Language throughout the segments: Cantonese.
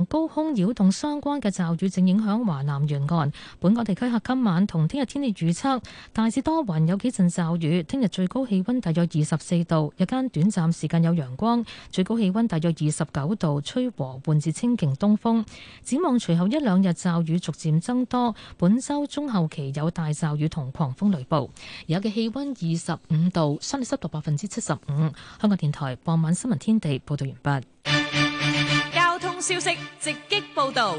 高空擾動相關嘅驟雨正影響華南沿岸。本港地區喺今晚同聽日天氣預測，大致多雲，有幾陣驟雨。聽日最高氣溫大約24度，日間短暫時間有陽光，最高氣溫大約29度，吹和緩至清勁東風。展望隨後一兩日驟雨逐漸增多，本周中後期有大驟雨同狂風雷暴。而家嘅氣溫25度，相對濕度75%。香港電台傍晚新聞天地報道完畢。 交通消息直擊報道。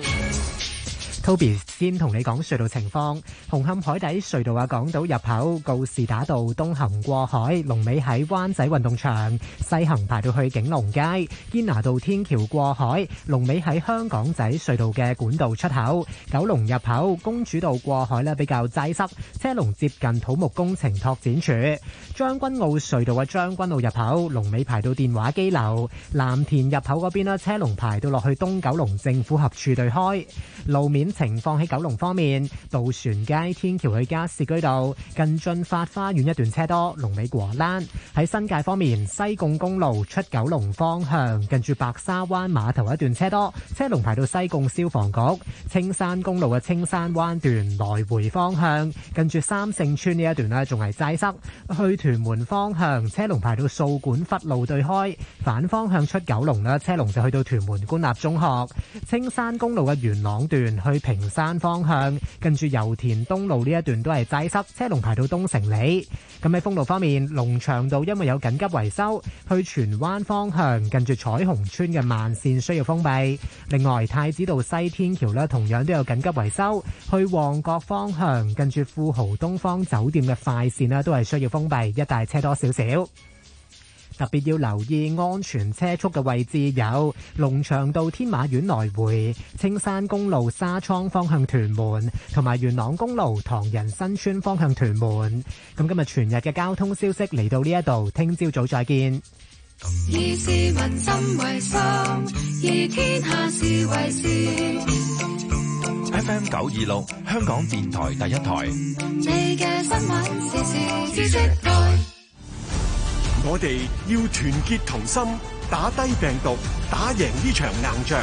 Toby 先同你講隧道情況。紅磡海底隧道港島入口告士打道東行過海，龍尾喺灣仔運動場；西行排到去景隆街。堅拿道天橋過海，龍尾喺香港仔隧道嘅管道出口。九龍入口公主道過海比較擠塞，車龍接近土木工程拓展處。將軍澳隧道嘅將軍澳入口，龍尾排到電話機樓。藍田入口嗰邊車龍排到落去東九龍政府合署對開。路面情況喺九龍方面，渡船街天橋去加士居道近駿發花園一段車多，龍尾果欄。喺新界方面，西貢公路出九龍方向近住白沙灣碼頭一段車多，車龍排到西貢消防局。青山公路嘅青山灣段來回方向近住三聖村呢一段呢仲係擠塞，去屯門方向車龍排到掃管笏路對開，反方向出九龍呢車龍就去到屯門官立中學。青山公路嘅元朗段去屏山方向近住油田東路呢一段都係擠塞，車龍排到東城里。咁喺封路方面，龍翔道因為有緊急維修，去荃灣方向近住彩虹村嘅慢線需要封閉。另外，太子道西天橋呢同樣都有緊急維修，去旺角方向近住富豪東方酒店嘅快線呢都係需要封閉，一帶車多少少。特別要留意安全車速嘅位置有龍翔道天馬苑來回、青山公路沙涌方向屯門，同埋元朗公路唐人新村方向屯門。咁今日全日嘅交通消息嚟到呢一度，聽朝早再見。 以市民心為心，以天下事為事。 FM 926香港電台第一台。 你嘅新聞時事知識台。 我哋要團結同心，打低病毒，打贏呢場硬仗。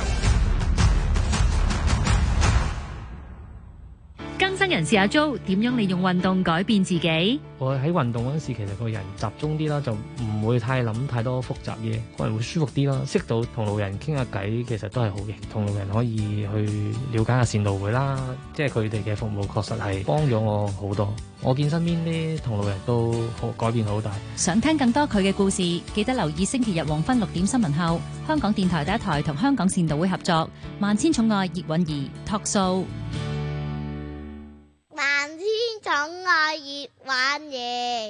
更新人士阿 Jo 點樣利用運動改變自己？ 我喺運動嗰陣時，其實個人集中啲啦，就唔會太諗太多複雜嘢，個人會舒服啲啦。識到同路人傾下偈，其實都係好嘅。同路人可以去了解下善導會啦，即係佢哋嘅服務確實係幫咗我好多。我見身邊啲同路人都改變好大。 想聽更多佢嘅故事，記得留意星期日黃昏6點新聞後，香港電台第一台同香港善導會合作《萬千寵愛葉韻儀》Talk Show。 萬千寵愛葉韻儀。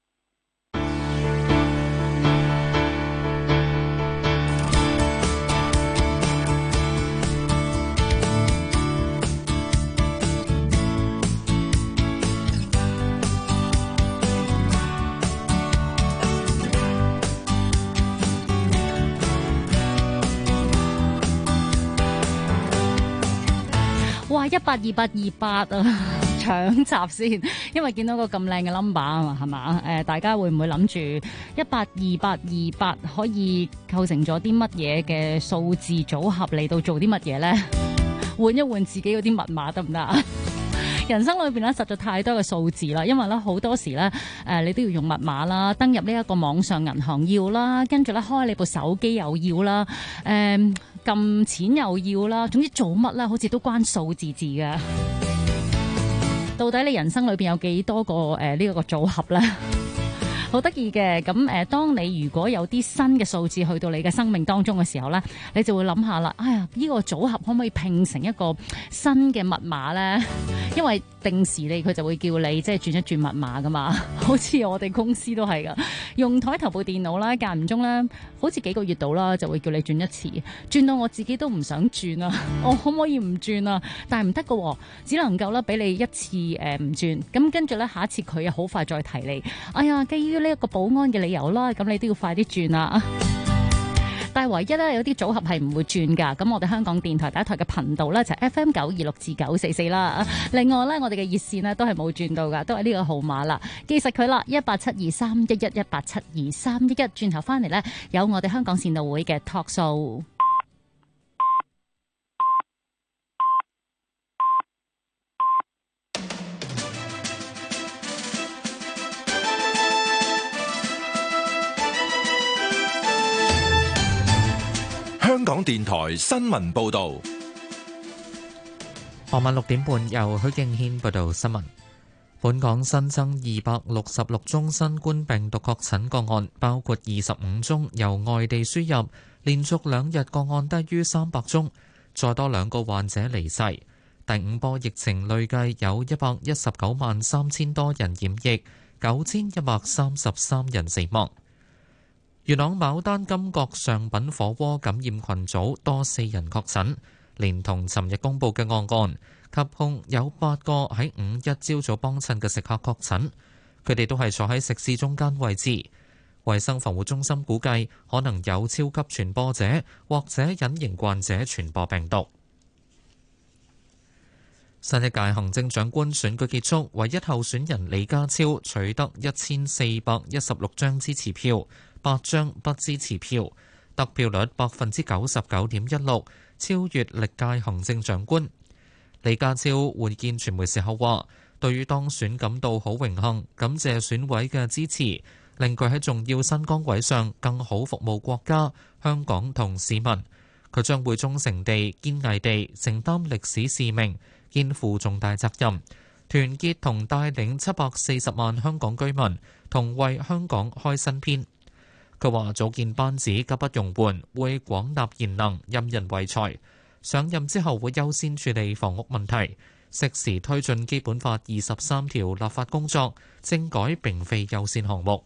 哇！18228啊，搶閘先，因為見到個咁靚嘅 number 啊嘛，係嘛？大家會唔會諗住18228可以構成咗啲乜嘢嘅數字組合嚟到做啲乜嘢咧？換一換自己嗰啲密碼得唔得啊？人生裏邊咧實在太多嘅數字啦，因為咧好多時咧你都要用密碼啦，登入呢一個網上銀行要啦，跟住咧開你部手機又要啦，撳錢又要啦，總之做乜咧好似都關數字嘅。到底你人生裏邊有幾多個呢一個組合咧？好得意嘅，咁當你如果有啲新嘅數字去到你嘅生命當中嘅時候咧，你就會諗下啦，哎呀，呢個組合可唔可以拼成一個新嘅密碼咧？因為定時佢就會叫你即係轉一轉密碼噶嘛，好似我哋公司都係噶，用台頭部電腦啦，間唔中咧，好似幾個月度啦，就會叫你轉一次，轉到我自己都唔想轉啊！我可唔可以唔轉啊？但係唔得噶，只能夠咧俾你一次唔轉，咁跟住咧下一次佢又好快再提你，哎呀，基於呢一個保安嘅理由啦，咁你都要快啲轉啦。但係唯一咧有啲組合係唔會轉㗎，咁我哋香港電台第一台嘅頻道咧就係 FM 926至944啦。另外咧我哋嘅熱線咧都係冇轉到㗎，都係呢個號碼啦。記實佢啦，1872311，1872311。轉頭翻嚟咧有我哋香港善導會嘅 talk show。 港電台新聞報道。 傍晚6點半，由許敬軒報道新聞。本港新增266宗新冠病毒確診個案，包括25宗由外地輸入，連續2日個案低於300宗，再多2個患者離世。第5波疫情累計有119萬3000多人染疫，9133人死亡。元朗牡丹金閣上品火鍋感染群組多4人確診，連同尋日公佈嘅案，及控有8個喺5日朝早幫襯嘅食客確診，佢哋都係坐喺食肆中間位置。衛生防護中心估計可能有超級傳播者或者隱形患者傳播病毒。新一屆行政長官選舉結束，唯一候選人李家超取得1416張支持票，8張不支持票，得票率99.16%，超越歷屆行政長官。李家超會見傳媒時候話，對於當選感到好榮幸，感謝選委嘅支持，令佢喺重要新崗位上更好服務國家、香港同市民。佢將會忠誠地、堅毅地承擔歷史使命，肩負重大責任，團結同帶領740萬香港居民，同為香港開新篇。佢話組建班子急不容緩，會廣納賢能，任人唯才。上任之後會優先處理房屋問題，適時推進基本法23條立法工作，政改並非優先項目。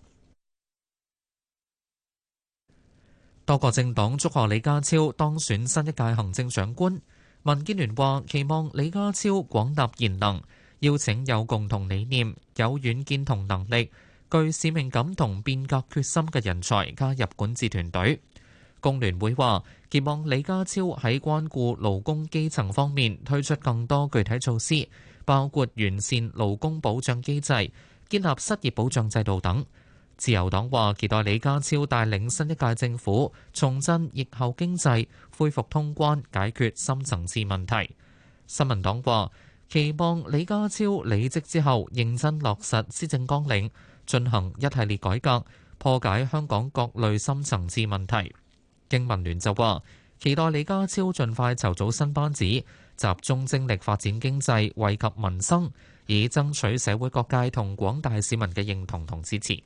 多個政黨祝賀李家超當選新一屆行政長官。民建聯話期望李家超廣納賢能，邀請有共同理念、有遠見同能力、具使命感同變革決心嘅人才加入管治團隊。工聯會話期望李家超喺關顧勞工基層方面推出更多具體措施，包括完善勞工保障機制、建立失業保障制度等。自由黨話期待李家超帶領新一屆政府重振疫後經濟，恢復通關，解決深層次問題。新民黨話期望李家超履職之後認真落實施政綱領，進行一系列改革，破解香港各類深層次問題。經民聯就話期待李家超盡快籌組新班子，集中精力發展經濟，惠及民生，以爭取社會各界同廣大市民嘅認同同支持。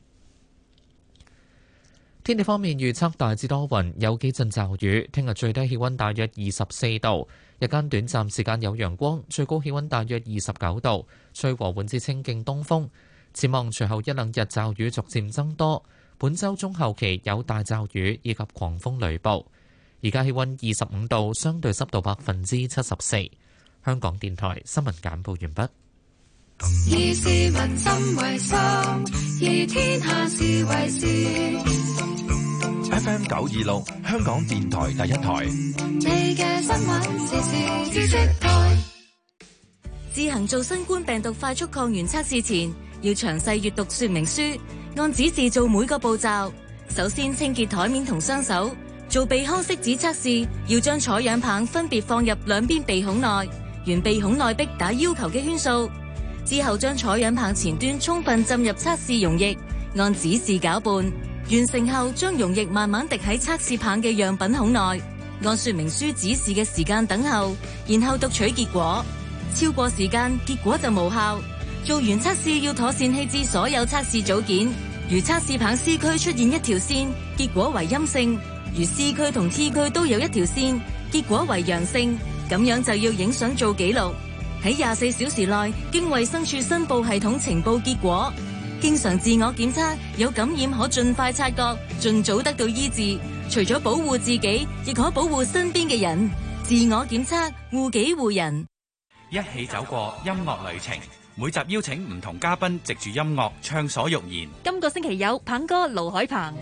天氣方面預測大致多雲，有幾陣驟雨。聽日最低氣溫大約24度，日間短暫時間有陽光，最高氣溫大約29度，吹和緩至清勁東風。展望隨後1、2日驟雨逐漸增多，本週中後期有大驟雨以及狂風雷暴。而家氣溫25度，相對濕度74%。香港電台新聞簡報完畢。 以市民心為心，以天下事為事。 FM 926，香港電台第一台。 你嘅新聞時事知識台。 自行做新冠病毒快速抗原測試前，要詳細閱讀說明書，按指示做每個步驟。首先清潔台面同雙手。做鼻腔拭子測試，要將採樣棒分別放入兩邊鼻孔內，沿鼻孔內壁打要求嘅圈數。之後將採樣棒前端充分浸入測試溶液，按指示攪拌。完成後，將溶液慢慢滴喺測試棒嘅樣品孔內，按說明書指示嘅時間等候，然後讀取結果。超過時間，結果就無效。做完測試要妥善棄置所有測試組件。如測試棒 C 區出現一條線，結果為陰性；如 C 區同 T 區都有一條線，結果為陽性。咁樣就要影相做記錄，喺24小時內經衛生署申報系統呈報結果。經常自我檢測，有感染可盡快察覺，盡早得到醫治。除咗保護自己，亦可保護身邊嘅人。自我檢測，護己護人。 一起走過音樂旅程。每集邀請唔同嘉賓藉住音樂暢所欲言。 今個星期有鵬哥盧海鵬。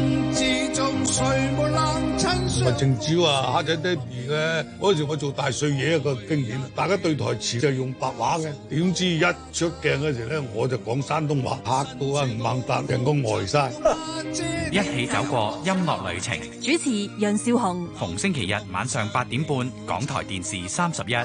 程子話蝦仔爹哋嘅嗰時我做大碎嘢一個經典，大家對台詞就用白話嘅，點知一出鏡嗰時咧我就講山東話，嚇到啊吳孟達人工呆晒。 一起走過音樂旅程。 主持楊少紅。 逢星期日晚上8點半，港台電視31。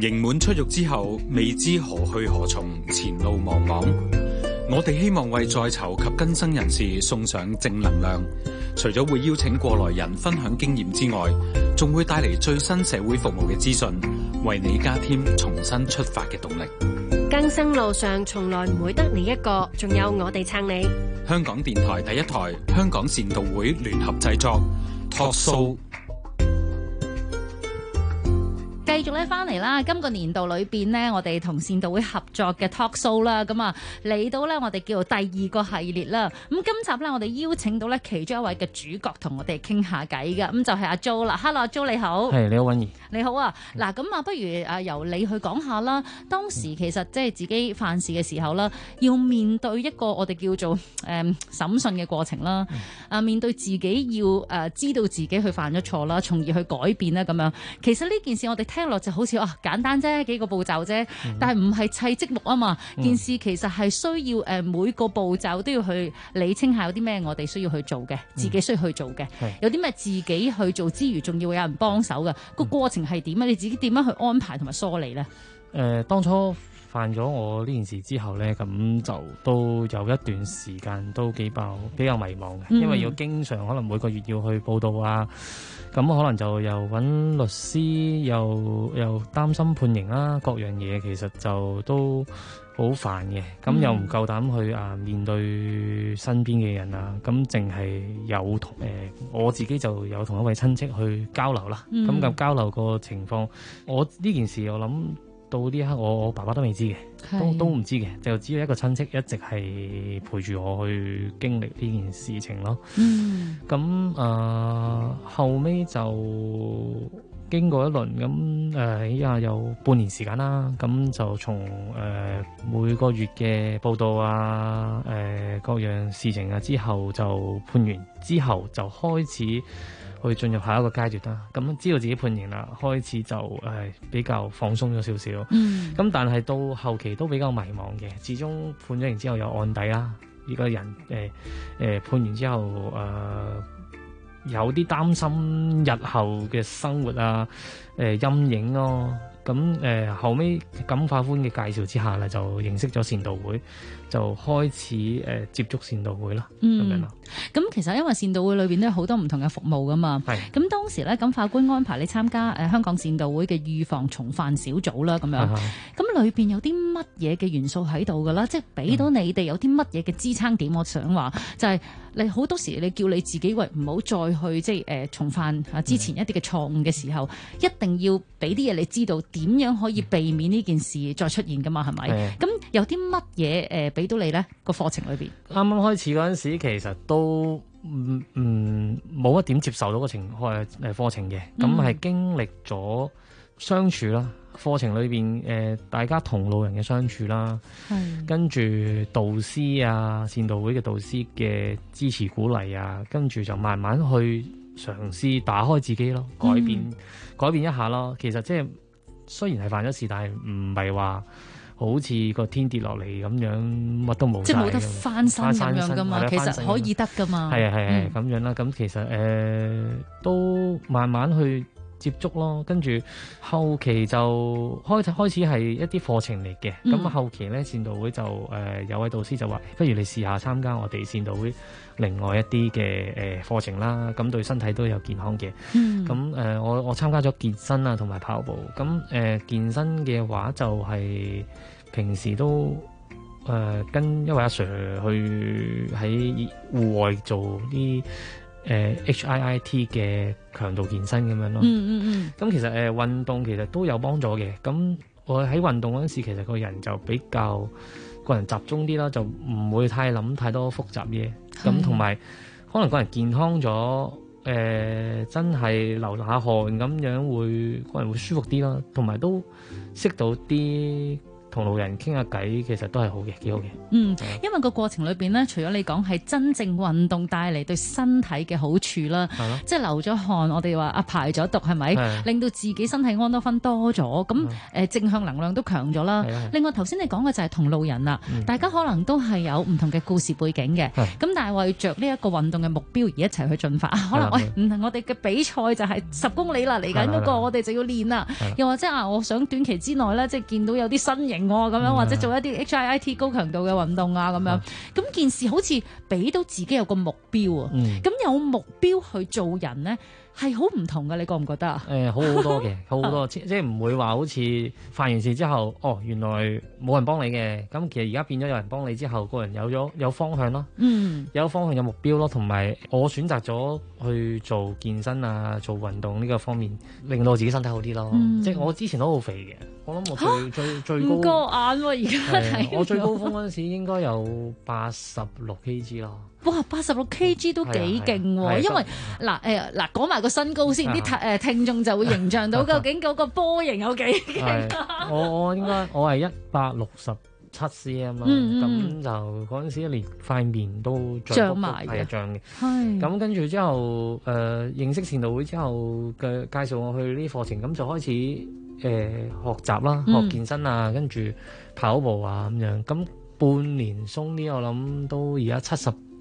刑滿出獄之後，未知何去何從，前路茫茫。我哋希望為在囚及更生人士送上正能量，除咗會邀請過來人分享經驗之外，仲會帶嚟最新社會服務嘅資訊，為你加添重新出發嘅動力。 更生路上從來唔會得你一個，仲有我哋撐你。 香港電台第一台，香港善導會聯合製作 Talk Show。 繼續咧翻嚟啦，今個年度裏邊呢，我哋同善導會合作嘅 talk show 啦，咁啊嚟到咧我哋叫做第二個系列啦。咁今集咧我哋邀請到咧其中一位嘅主角同我哋傾下偈嘅，咁就係阿 Jo 啦。Hello， 阿 Jo 你好。 係，你好，韻儀。 你好啊，嗱咁啊，不如由你去講下啦。當時其實即係自己犯事嘅時候啦，要面對一個我哋叫做審訊嘅過程啦。面對自己要知道自己去犯咗錯啦，從而去改變啦咁樣。其實呢件事我哋聽落就好似簡單啫，幾個步驟啫，但係唔係砌積木啊嘛。件事其實係需要每個步驟都要去理清下有啲咩我哋需要去做嘅，自己需要去做嘅，有啲咩自己去做之餘，仲要有人幫手嘅。個過程係點啊？你自己點樣去安排同埋梳理咧？ 當初犯咗我呢件事之後咧，咁就都有一段時間都比較迷茫嘅，因為要經常可能每個月要去報到啊，咁可能就又揾律師，又擔心判刑啦，各樣嘢其實就都好煩嘅，咁又唔夠膽去面對身邊嘅人啊，咁淨係有同我自己就有同一位親戚去交流啦，咁交流個情況，我呢件事我諗到呢一刻我爸爸都未知嘅，都唔知嘅，就只有一個親戚一直係陪住我去經歷呢件事情咯。咁後尾就經過一輪咁依家有半年時間啦，咁就從每個月嘅報道啊，各樣事情啊之後就判完之後就開始去進入下一個階段啦。咁知道自己判刑啦，開始就比較放鬆咗少少。咁但係到後期都比較迷茫嘅，始終判咗刑之後有案底啦，呢個人判完之後有啲擔心日後嘅生活啊，陰影咯。咁後尾咁法官嘅介紹之下咧，就認識咗善導會，就開始接觸善導會啦，咁樣啦。 咁其實因為善導會裏邊都有好多唔同嘅服務噶嘛。咁當時咧，咁法官安排你參加香港善導會嘅預防重犯小組啦，咁樣。咁裏邊有啲乜嘢嘅元素喺度噶啦？即係俾到你哋有啲乜嘢嘅支撐點？我想話就係你好多時你叫你自己唔好再去即係重犯之前一啲嘅錯誤嘅時候，一定要俾啲嘢你知道點樣可以避免呢件事再出現噶嘛？係咪？咁有啲乜嘢俾到你咧？個課程裏邊啱啱開始嗰陣時，其實都冇一點接受到個課程嘅，咁係經歷咗相處啦。課程裏邊大家同路人嘅相處啦，跟住導師啊，善導會嘅導師嘅支持鼓勵啊，跟住就慢慢去嘗試打開自己咯，改變一下咯。其實即係雖然係犯咗事，但係唔係話好似個天跌落嚟咁樣，乜都冇晒， 即係冇得翻身咁樣噶嘛。其實可以得噶嘛。係咁樣啦。咁其實都慢慢去接觸咯，跟住後期就開始係一啲課程嚟嘅。咁後期咧，善導會就有位導師就話，不如你試下參加我哋善導會另外一啲嘅課程啦，咁對身體都有健康嘅。咁我參加咗健身啊，同埋跑步。咁健身嘅話就係平時都跟一位阿 Sir 去喺戶外做啲HIIT 嘅強度健身咁樣咯。咁其實運動其實都有幫助嘅。咁我喺運動嗰陣時，其實個人就比較個人集中啲啦，就唔會太諗太多複雜嘢。咁同埋可能個人健康咗，真係流下汗咁樣個人會舒服啲啦。同埋都識到啲同路人傾下偈，其實都係好嘅，幾好嘅。 因為個過程裏邊咧，除咗你講係真正運動帶嚟對身體嘅好處啦，即係流咗汗，我哋話排咗毒係咪？令到自己身體安多酚多咗，咁正向能量都強咗啦。另外頭先你講嘅就係同路人啦，大家可能都係有唔同嘅故事背景嘅，咁但係為着呢一個運動嘅目標而一齊去進發。可能我哋嘅比賽就係10公里啦，嚟緊嗰個我哋就要練啦。又或者我想短期之內咧，即係見到有啲身形咁樣，或者做一啲 HIIT 高強度嘅運動啊咁樣。咁件事好似俾到自己有個目標啊。咁有目標去做人咧，係好唔同嘅，你覺唔覺得啊？ 好多嘅，好多即係唔會話好似犯完事之後，原來冇人幫你嘅。咁其實而家變咗有人幫你之後，個人有方向咯，有方向有目標咯，同埋我選擇咗去做健身啊，做運動呢個方面，令到我自己身體好啲咯。即係我之前都好肥嘅，我諗我最高唔過眼喎，而家睇我最高峰嗰陣時應該有86 kg 咯。 哇，86 kg 都幾勁喎！因為嗱講埋個身高先，啲聽眾就會形象到究竟嗰個波形有幾勁。 我應該我係167 cm 啦，咁就嗰陣時連塊面都脹埋嘅， 脹嘅。咁跟住之後認識善導會之後嘅介紹我去呢啲課程，咁就開始學習啦，學健身啊，跟住跑步啊咁樣。咁半年鬆啲，我諗都而家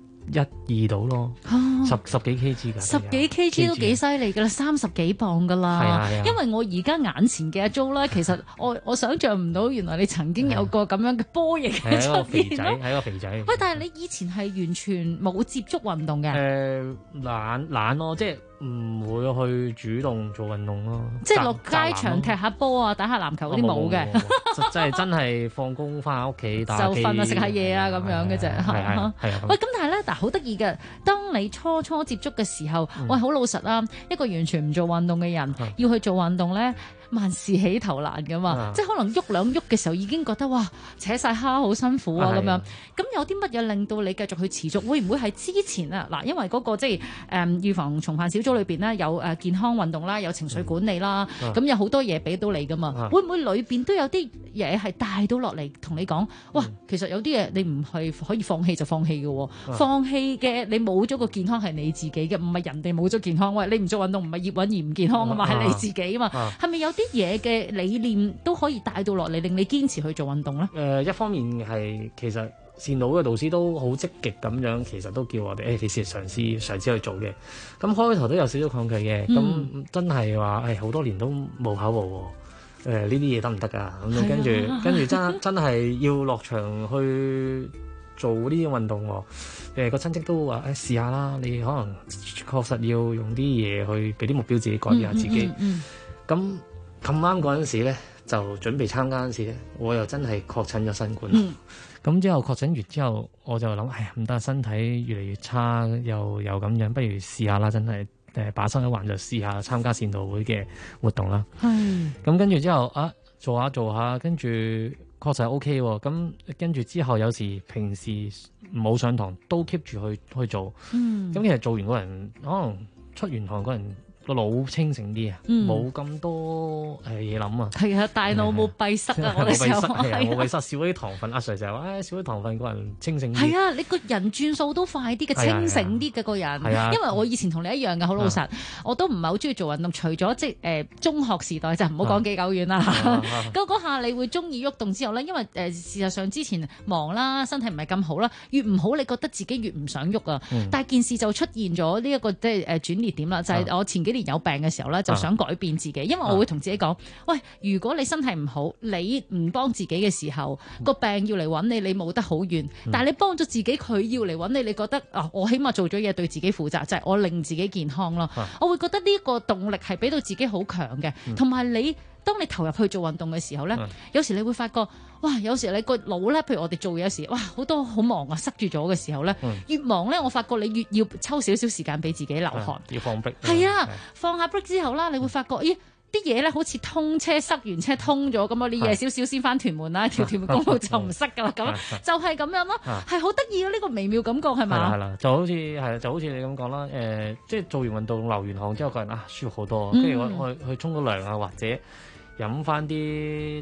71-2度咯，十幾 kg 㗎 ，10幾 kg 都幾犀利㗎啦，30幾磅㗎啦。因為我而家眼前嘅阿 Jo 咧，其實我想像唔到，原來你曾經有個咁樣嘅波形喺出邊咯。 係一個肥仔。 喂，但係你以前係完全冇接觸運動嘅？ 懶咯，即係唔會去主動做運動咯。 即係落街場踢下波啊，打下籃球嗰啲冇嘅。 真係放工翻屋企打機就瞓啊，食下嘢啊咁樣嘅啫。喂，咁但係咧，好得意嘅，當你初接觸嘅時候，喂，好老實啦，一個完全唔做運動嘅人要去做運動咧，萬事起頭難噶嘛，即係可能喐兩喐嘅時候已經覺得哇扯晒蝦好辛苦啊咁樣。咁有啲乜嘢令到你繼續去持續？會唔會係之前啊嗱？因為嗰個即係預防重犯小組裏邊咧有健康運動啦，有情緒管理啦，咁有好多嘢俾到你噶嘛。會唔會裏邊都有啲嘢係帶到落嚟同你講？哇，其實有啲嘢你唔係可以放棄就放棄嘅喎，放棄嘅你冇咗個健康係你自己嘅，唔係人哋冇咗健康。喂，你唔做運動唔係葉韻儀唔健康啊嘛，係你自己啊嘛。係咪有啲嘢嘅理念都可以帶到落嚟，令你堅持去做運動咧？ 一方面係其實善導嘅導師都好積極咁樣，其實都叫我哋你試嘗試去做嘅。咁開頭都有少少抗拒嘅，咁真係話好多年都冇跑步喎。呢啲嘢得唔得㗎？咁跟住真係要落場去做呢啲運動喎。個親戚都話試下啦，你可能確實要用啲嘢去俾啲目標自己改變下自己。咁啱嗰陣時咧，就準備參加嗰陣時咧，我又真係確診咗新冠。咁之後確診完之後，我就諗唔得，身體越嚟越差，又咁樣，不如試下啦，真係把心一橫就試下參加善導會嘅活動啦。咁跟住之後做下，跟住確實係 OK 喎。咁跟住之後有時平時冇上堂都 keep 住去做。咁其實做完個人可能出完堂個人個腦清醒啲啊，冇咁多嘢諗啊。 係啊，大腦冇閉塞啊，我哋就冇閉塞，少咗啲糖分。阿 Sir 就話少咗糖分，個人清醒啲。 係啊，你個人轉數都快啲嘅，清醒啲嘅個人。因為我以前同你一樣嘅，好老實，我都唔係好中意做運動，除咗即係中學時代就唔好講幾久遠啦。咁嗰下你會中意喐動之後咧，因為事實上之前忙啦，身體唔係咁好啦，越唔好你覺得自己越唔想喐啊。但係件事就出現咗呢一個即係轉捩點啦，就係我前幾年有病嘅時候咧，就想改變自己，因為我會同自己講，喂，如果你身體唔好，你唔幫自己嘅時候，個病要嚟揾你，你冇得好遠。但係你幫咗自己，佢要嚟揾你，你覺得我起碼做咗嘢對自己負責，就係我令自己健康咯。我會覺得呢個動力係俾到自己好強嘅，同埋當你投入去做運動嘅時候咧，有時你會發覺，哇！有時你個腦咧，譬如我哋做嘢時，哇，好多好忙啊，塞住咗嘅時候咧，越忙咧，我發覺你越要抽少少時間俾自己流汗， 要放 break。 係啊，放下 break 之後啦，你會發覺，咦，啲嘢咧好似通車，塞完車通咗咁啊！你夜少少先翻屯門啦，條屯門公路就唔塞噶啦，咁就係咁樣咯，係好得意啊！呢個微妙感覺係咪？ 係啦，就好似你咁講啦，即係做完運動流完汗之後，個人舒服好多，跟住我去沖個涼啊，或者飲翻啲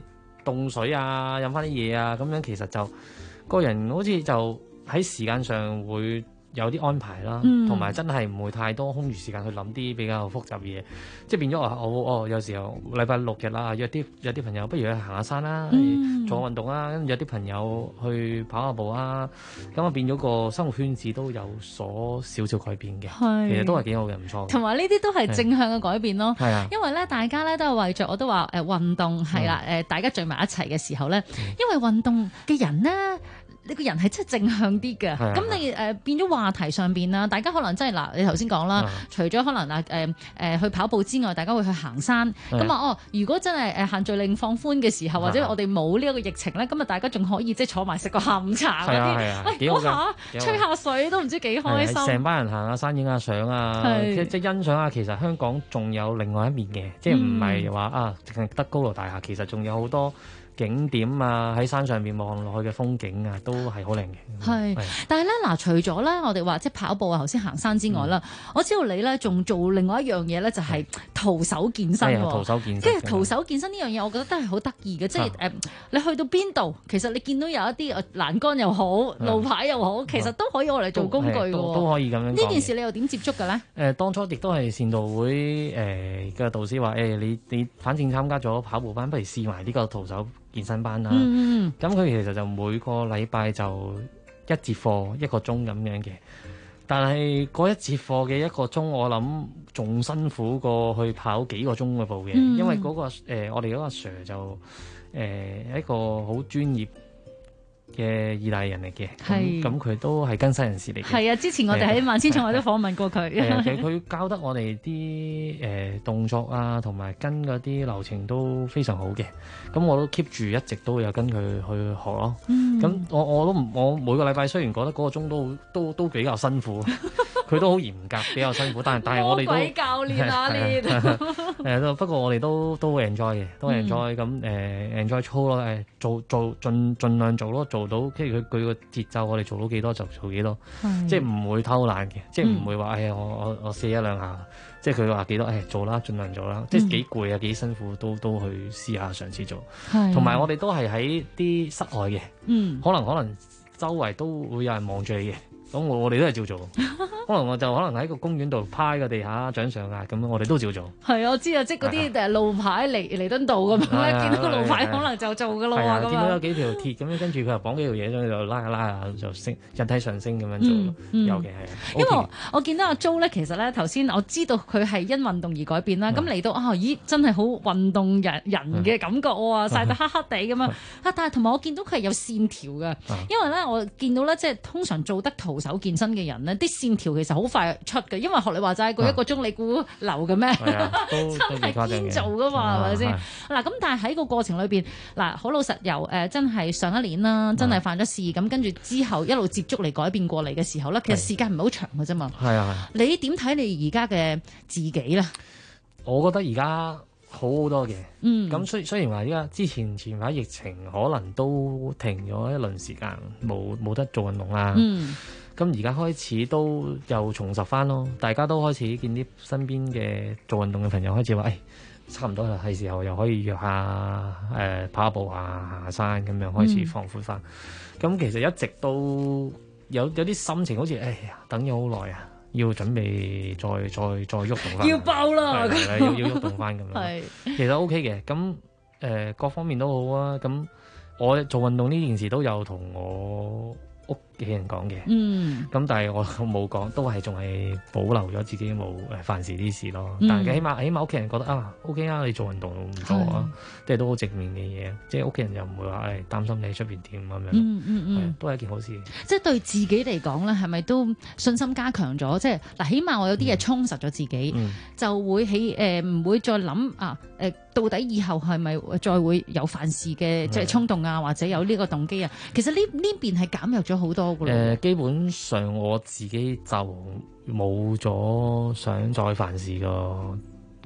凍水啊，飲翻啲嘢啊，咁樣其實就個人好似就喺時間上會有啲安排啦，同埋真係唔會太多空餘時間去諗啲比較複雜嘅嘢，即係變咗話有時候禮拜六日啦，約啲朋友不如去行下山啦，做運動啦，跟住有啲朋友去跑下步啊，咁啊變咗個生活圈子都有所少少改變嘅，其實都係幾好嘅，唔錯。 同埋呢啲都係正向嘅改變咯，因為咧大家咧都係為着我都話運動係啦，大家聚埋一齊嘅時候咧，因為運動嘅人咧。你個人係真係正向啲嘅，咁你變咗話題上邊啦，大家可能真係嗱，你頭先講啦，除咗可能去跑步之外，大家會去行山，咁如果真係限聚令放寬嘅時候，或者我哋冇呢一個疫情咧，咁啊大家仲可以即係坐埋食個下午茶嗰啲，嗰下吹下水都唔知幾開心， 成班人行下山影下相啊，即係欣賞下其實香港仲有另外一面嘅，即係唔係話淨係得高樓大廈，其實仲有好多景點啊，喺山上面望落去嘅風景啊，都係好靚嘅。 係，但係咧嗱，除咗咧我哋話即係跑步啊，頭先行山之外啦，我知道你咧仲做另外一樣嘢咧，就係徒手健身喎。徒手健身，即係徒手健身呢樣嘢，我覺得都係好得意嘅。即係你去到邊度，其實你見到有一啲欄杆又好，路牌又好，其實都可以攞嚟做工具嘅。 都可以咁樣。呢件事你又點接觸嘅咧？ 當初亦都係善導會嘅導師話你反正參加咗跑步班，不如試埋呢個徒手健身班啦，咁佢其實就每個禮拜就一節課1個鐘咁樣嘅，但係嗰一節課嘅1個鐘，我諗仲辛苦過去跑幾個鐘嘅步嘅，因為嗰個我哋嗰個 Sir 就一個好專業嘅意大利人嚟嘅，咁佢都係更新人士嚟嘅。係啊，之前我哋喺萬千寵愛都訪問過佢。係啊，其實佢教得我哋啲動作啊，同埋跟嗰啲流程都非常好嘅。咁我都 keep 住一直都有跟佢去學咯。咁我每個禮拜雖然覺得嗰個鐘都比較辛苦，佢都好嚴格，比較辛苦。但係我哋都魔鬼教練啊練。不過我哋都 enjoy 嘅，都 enjoy 咁enjoy 操咯，盡量做咯。做到，即係佢個節奏，我哋做到幾多就做幾多，即係唔會偷懶嘅，即係唔會話我試一兩下，即係佢話幾多，做啦，盡量做啦，即係幾攰啊，幾辛苦都去試下嘗試做。同埋我哋都係喺啲室外嘅，可能周圍都會有人望住你嘅。咁我哋都係照做，可能喺個公園度趴喺個地下掌上壓咁，我哋都照做。係啊，我知啊，即係嗰啲路牌彌敦道咁樣咧，見到個路牌可能就做噶咯喎。見到有幾條鐵咁樣，跟住佢又綁幾條嘢，咁就拉下就升引體上升咁樣做。有嘅係。因為我見到阿 Jo 咧，其實咧頭先我知道佢係因運動而改變啦。咁嚟到咦真係好運動人嘅感覺喎，曬得黑黑地咁樣。但係同埋我見到佢係有線條嘅，因為咧我見到咧即係通常做得徒手健身嘅人咧，啲線條其實好快出嘅，因為學你話齋，嗰1個鐘你估流嘅咩？真係堅做噶嘛，係咪先？嗱咁，但係喺個過程裏邊，嗱好老實由真係上一年啦，真係犯咗事，咁跟住之後一路接觸嚟改變過嚟嘅時候咧，其實時間唔係好長嘅啫嘛。係啊，你點睇你而家嘅自己咧？我覺得而家好好多嘅，咁雖然話依家前排疫情可能都停咗一輪時間，冇得做運動啦。咁而家開始都又重拾翻咯，大家都開始見啲身邊嘅做運動嘅朋友開始話，差唔多啦，係時候又可以約下跑步啊、行下山咁樣開始放寬翻。咁其實一直都有啲心情，好似等咗好耐啊，要準備再喐動翻，要爆啦，要喐動翻咁樣。其實 OK 嘅，咁各方面都好啊。咁我做運動呢件事都有同我屋企人講嘅，咁但係我冇講，都係仲係保留咗自己冇犯事啲事咯。但係起碼屋企人覺得OK 啊，你做運動唔錯啊，即係都好正面嘅嘢，即係屋企人又唔會話擔心你喺出邊點咁樣，都係一件好事。即係對自己嚟講咧，係咪都信心加強咗？即係嗱，起碼我有啲嘢充實咗自己，就會唔會再諗到底以後係咪再會有犯事嘅即係衝動啊，或者有呢個動機啊？其實呢邊係減弱咗好多噶咯。基本上我自己就冇咗想再犯事個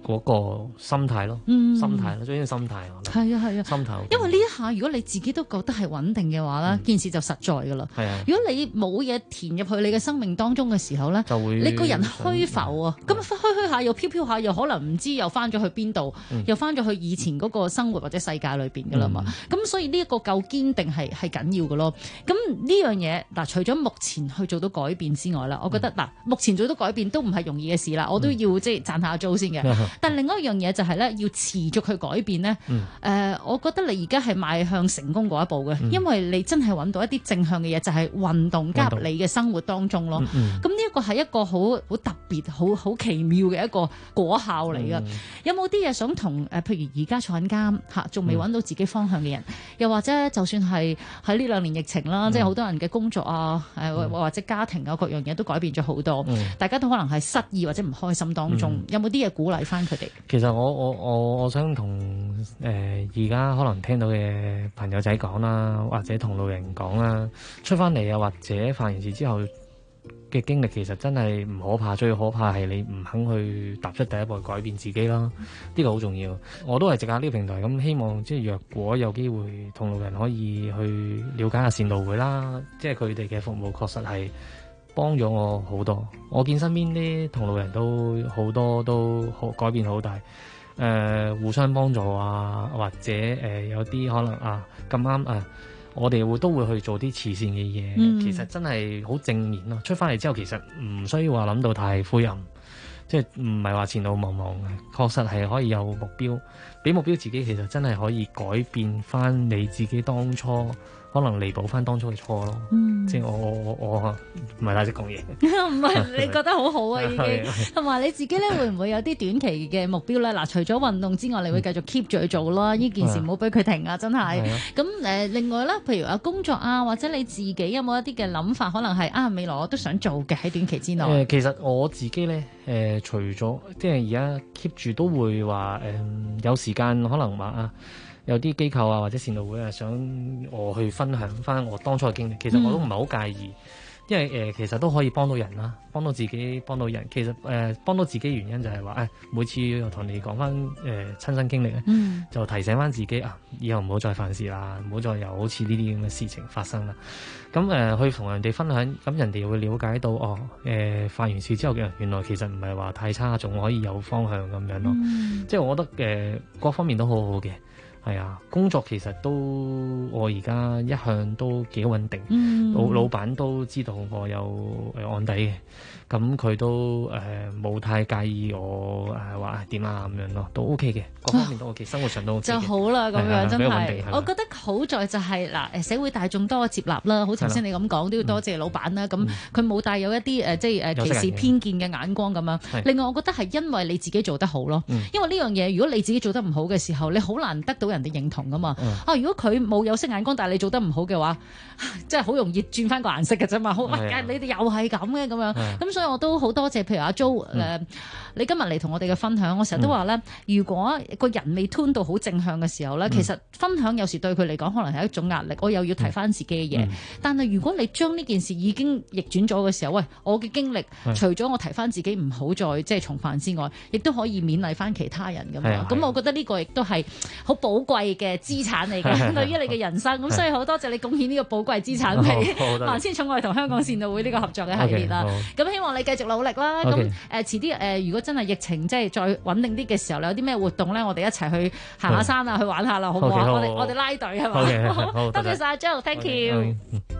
嗰個心態咯，心態咯，最緊要心態。 係啊， 心態。 因為呢一下，如果你自己都覺得係穩定嘅話咧，件事就實在噶啦。 係啊。 如果你冇嘢填入去你嘅生命當中嘅時候咧， 就會你個人虛浮啊，咁虛下又飄下，又可能唔知又翻咗去邊度，又翻咗去以前嗰個生活或者世界裏邊噶啦嘛。咁所以呢一個夠堅定係緊要嘅咯。咁呢樣嘢嗱，除咗目前去做到改變之外啦，我覺得嗱，目前做到改變都唔係容易嘅事啦，我都要即係讚下租先嘅。但另外一樣嘢就係咧，要持續去改變咧。我覺得你而家係邁向成功嗰一步嘅，因為你真係揾到一啲正向嘅嘢，就係運動加入你嘅生活當中咯。咁呢一個係一個好特別、好奇妙嘅一個果效嚟㗎。有冇啲嘢想同譬如而家坐緊監嚇，仲未揾到自己方向嘅人，又或者就算係喺呢2年疫情啦，即係好多人嘅工作啊，或者家庭啊各樣嘢都改變咗好多，大家都可能係失意或者唔開心當中，有冇啲嘢鼓勵翻佢哋？ 其實我想同而家可能聽到嘅朋友仔講啦，或者同路人講啦，出翻嚟啊，或者犯完事之後嘅經歷，其實真係唔可怕，最可怕係你唔肯去踏出第一步去改變自己啦。呢個好重要。我都係藉下呢個平台咁，希望即係若果有機會同路人可以去了解下善導會啦，即係佢哋嘅服務確實係幫咗我好多。我見身邊啲同路人都好多都改變好大。互相幫助啊，或者有啲可能咁啱我哋都會去做啲慈善嘅嘢，其實真係好正面咯。出翻嚟之後，其實唔需要話諗到太灰暗，即係唔係話前路茫茫嘅，確實係可以有目標，俾目標自己，其實真係可以改變翻你自己當初。可能彌補翻當初嘅錯咯，即係我唔係太識講嘢。 唔係你覺得好好啊，已經。同埋你自己咧，會唔會有啲短期嘅目標咧？嗱，除咗運動之外，你會繼續 keep 住去做啦。呢件事唔好俾佢停啊，真係。咁另外咧，譬如工作啊，或者你自己有冇一啲嘅諗法，可能係未來我都想做嘅喺短期之內。 其實我自己咧，除咗即係而家 keep 住都會話有時間可能話有啲機構啊或者善導會啊，想我去分享翻我當初嘅經歷，其實我都唔係好介意，因為其實都可以幫到人啦，幫到自己，幫到人。其實幫到自己原因就係話每次又同你講翻親身經歷咧，就提醒翻自己以後唔好再犯事啦，唔好再有好似呢啲咁嘅事情發生啦。咁去同人哋分享，咁人哋會了解到犯完事之後嘅人原來其實唔係話太差，仲可以有方向咁樣咯。即係我覺得各方面都好好嘅。係啊，工作其實我而家一向都幾穩定，老闆都知道我有案底嘅，咁佢都冇太介意我話點咁樣咯，都 OK 嘅，各方面都 OK，生活上都 OK 就好啦，咁樣真係。我覺得好在就係社會大眾多接納啦，好頭先你咁講都要多謝老闆啦，咁佢冇帶有一啲即係歧視偏見嘅眼光咁樣。另外，我覺得係因為你自己做得好咯，因為呢樣嘢如果你自己做得唔好嘅時候，你好難得到人哋認同噶嘛。如果佢冇有色眼光，但係你做得唔好嘅話，真係好容易轉翻個顏色嘅啫嘛。你哋又係咁嘅咁樣，咁所以我都好多謝，譬如阿 Jo，你今日嚟同我哋嘅分享，我成日都話咧，如果個人未 tune 到好正向嘅時候咧，其實分享有時對佢嚟講可能係一種壓力，我又要提翻自己嘅嘢。但係如果你將呢件事已經逆轉咗嘅時候，喂，我嘅經歷除咗我提翻自己唔好再即係重犯之外，亦都可以勉勵翻其他人咁樣。咁我覺得呢個亦都係好寶貴嘅資產嚟嘅，對於你嘅人生。咁所以好多謝你貢獻呢個寶貴資產俾萬千寵愛同香港善導會呢個合作嘅系列啦。咁希望你繼續努力啦。咁遲啲如果真係疫情即係再穩定啲嘅時候，你有啲咩活動咧？我哋一齊去行下山啊，去玩下啦，好唔好啊？我哋拉隊係嘛？好，多謝晒 Jo，thank you。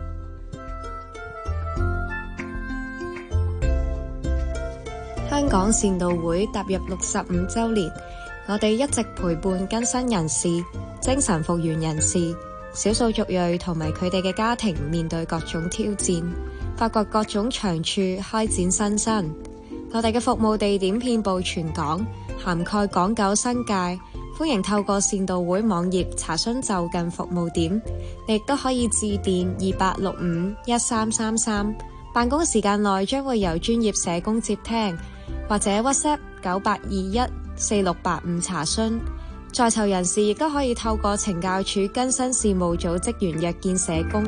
香港善導會踏入65週年，我哋一直陪伴更新人士、精神復原人士、少數族裔同埋佢哋嘅家庭面對各種挑戰，發掘各種長處，開展新生。我哋嘅服務地點遍佈全港，涵蓋港九新界，歡迎透過善導會網頁查詢就近服務點，你亦都可以致電28651333，辦公時間內將會由專業社工接聽，或者 WhatsApp 98214685查詢。在囚人士亦都可以透過懲教署更新事務組職員約見社工。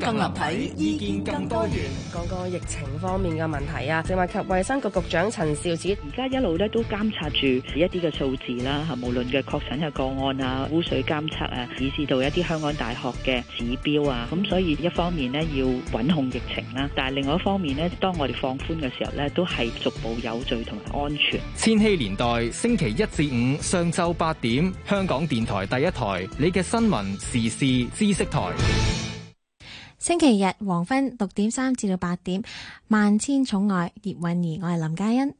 更立體，意見更多元。 講講疫情方面嘅問題啊，食物及衛生局局長陳肇始， 而家一路咧都監察住一啲嘅數字啦，無論嘅確診嘅個案啊、污水監測啊，以至到一啲香港大學嘅指標啊，咁所以一方面呢要穩控疫情啦，但係另外一方面呢，當我哋放寬嘅時候呢，都係逐步有序同埋安全。 千禧年代星期1至5上晝8點，香港電台第一台，你嘅新聞時事知識台。 星期日黃昏6點3至到8點，萬千寵愛葉韻儀，我係林嘉欣。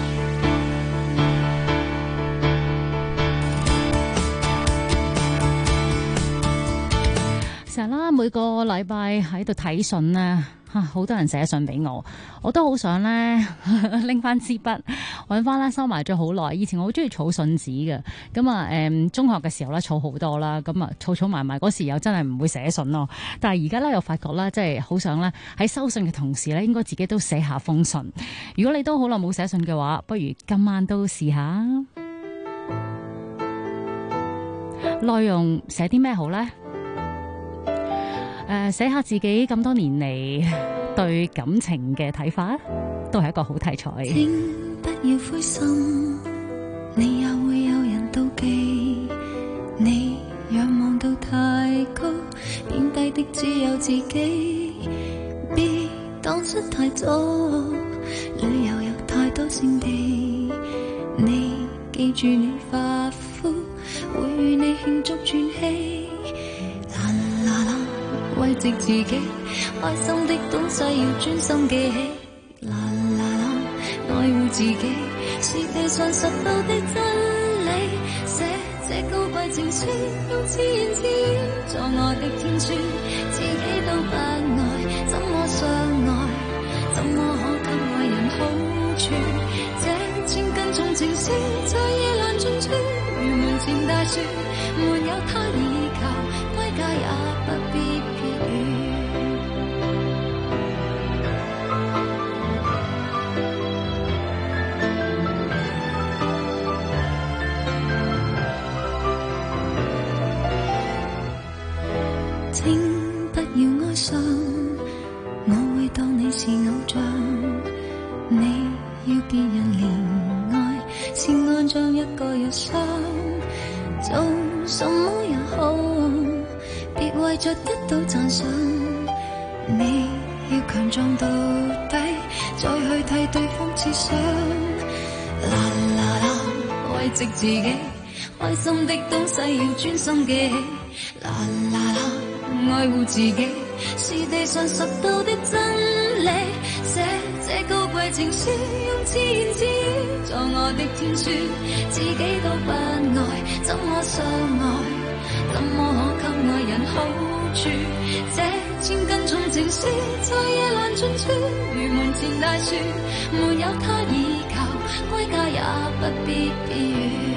成日啦，每個禮拜喺度睇信咧，好多人寫信俾我，我都好想咧拎翻支筆，揾翻啦，收埋咗好耐。以前我好中意儲信紙嘅，咁啊中學嘅時候咧儲好多啦，咁啊儲埋嗰時又真係唔會寫信咯。但係而家咧又發覺咧，即係好想咧喺收信嘅同時咧，應該自己都寫下封信。如果你都好耐冇寫信嘅話，不如今晚都試下。內容寫啲咩好咧？寫下自己咁多年嚟對感情嘅睇法，都係一個好題材。 請不要灰心，你也會有人妒忌，你仰望到太高，貶低的只有自己，別當失太早，旅遊有太多勝地，你記住你發膚，會與你慶祝轉機，啦啦啦慰藉自己，開心的東西要專心記起，啦啦啦愛護自己，是地上實到的真理，寫這高貴情書，用自言自語作我的天書，自己都不愛，怎麼相愛，怎麼可給愛人好處，這千斤重情書在夜闌盡處，如門前大樹，沒有他倚靠，歸家也不必請不要哀傷，我會當你是偶像，你要別人憐愛，是愛像一個藥箱，做什麼也好，別為着得到讚賞，你要強壯到底，再去替對方設想，啦啦啦慰藉自己，開心的東西要專心記起，啦啦啦愛護自己，是地上實到的真理，寫這高貴情書，用自言自語作我的天書，自己都不愛，怎麼相愛，怎麼可給愛人好處，這千斤重情書在夜闌盡處，如門前大樹，沒有他倚靠，歸家也不必避雨。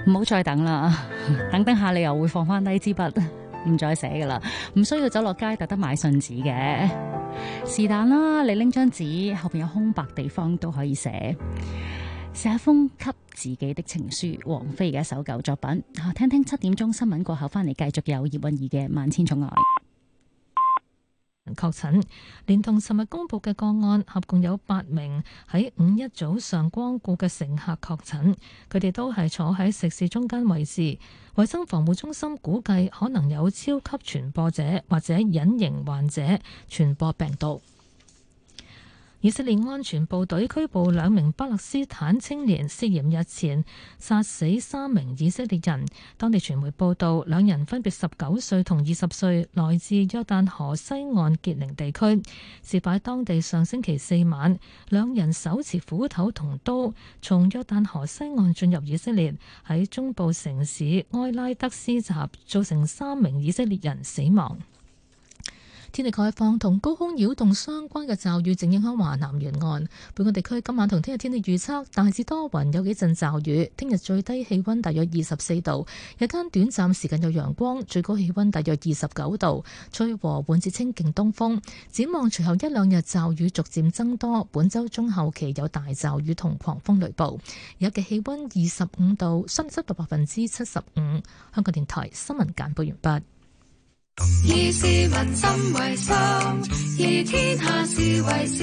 唔好再等啦，等下你又會放翻低支筆，唔再寫噶啦，唔需要走落街特登買信紙嘅，是但啦，你拎張紙後邊有空白地方都可以寫一封給自己的情書，王菲嘅一首舊作品。聽聽7點鐘新聞過後翻嚟，繼續有葉韻儀嘅《萬千寵愛》。 確診，連同尋日公布嘅個案，合共有8名喺5·1早上光顧嘅乘客確診，佢哋都係坐喺食肆中間位置。衛生防護中心估計可能有超級傳播者或者隱形患者傳播病毒。以色列安全部隊拘捕2名巴勒斯坦青年，涉嫌日前殺死3名以色列人。當地傳媒報道，2人分別19歲同20歲，來自約旦河西岸傑寧地區。事發當地上星期4晚，2人手持斧頭同刀，從約旦河西岸進入以色列，喺中部城市埃拉德斯集，造成3名以色列人死亡。天氣概況，同高空擾動相關嘅驟雨正影響華南沿岸。本港地區今晚同聽日天氣預測大致多雲，有幾陣驟雨。聽日最低氣溫大約24度，日間短暫時間有陽光，最高氣溫大約29度，吹和緩至清勁東風。展望隨後1、2日驟雨逐漸增多，本周中後期有大驟雨同狂風雷暴。而家嘅氣溫25度，相對濕度75%。香港電台新聞簡報完畢。 以市民心為心，以天下事為事。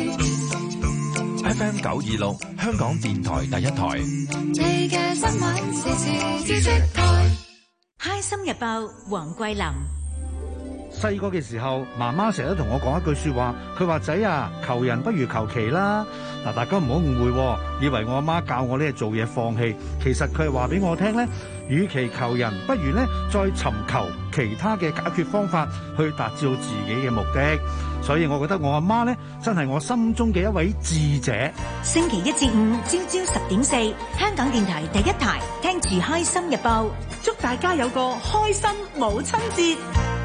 FM 926，香港電台第一台。 你嘅新聞時事知識台。 開心日報，黃桂林。 細個嘅時候，媽媽成日都同我講一句說話，佢話：仔啊，求人不如求其啦。嗱，大家唔好誤會，以為我阿媽教我呢做嘢放棄，其實佢係話俾我聽呢，與其求人，不如呢再尋求其他嘅解決方法去達至到自己嘅目的。所以我覺得我阿媽呢，真係我心中嘅一位智者。 星期1至5朝朝10點4，香港電台第一台，聽住開心日報，祝大家有個開心母親節。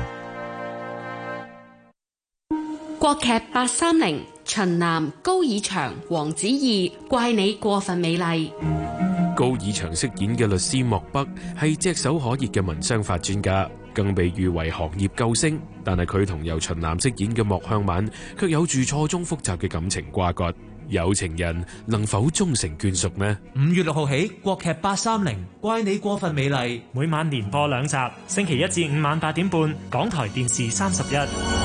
國劇830，秦嵐、高以翔、黃子怡，怪你過分美麗。 高以翔飾演嘅律師莫北係炙手可熱嘅民商法專家，更被譽為行業救星。但係佢同由秦嵐飾演嘅莫向晚卻有住錯綜複雜嘅感情瓜葛，有情人能否終成眷屬呢？5月6號起，國劇830，怪你過分美麗， 每晚連播2集，星期1至5晚8點半，港台電視31。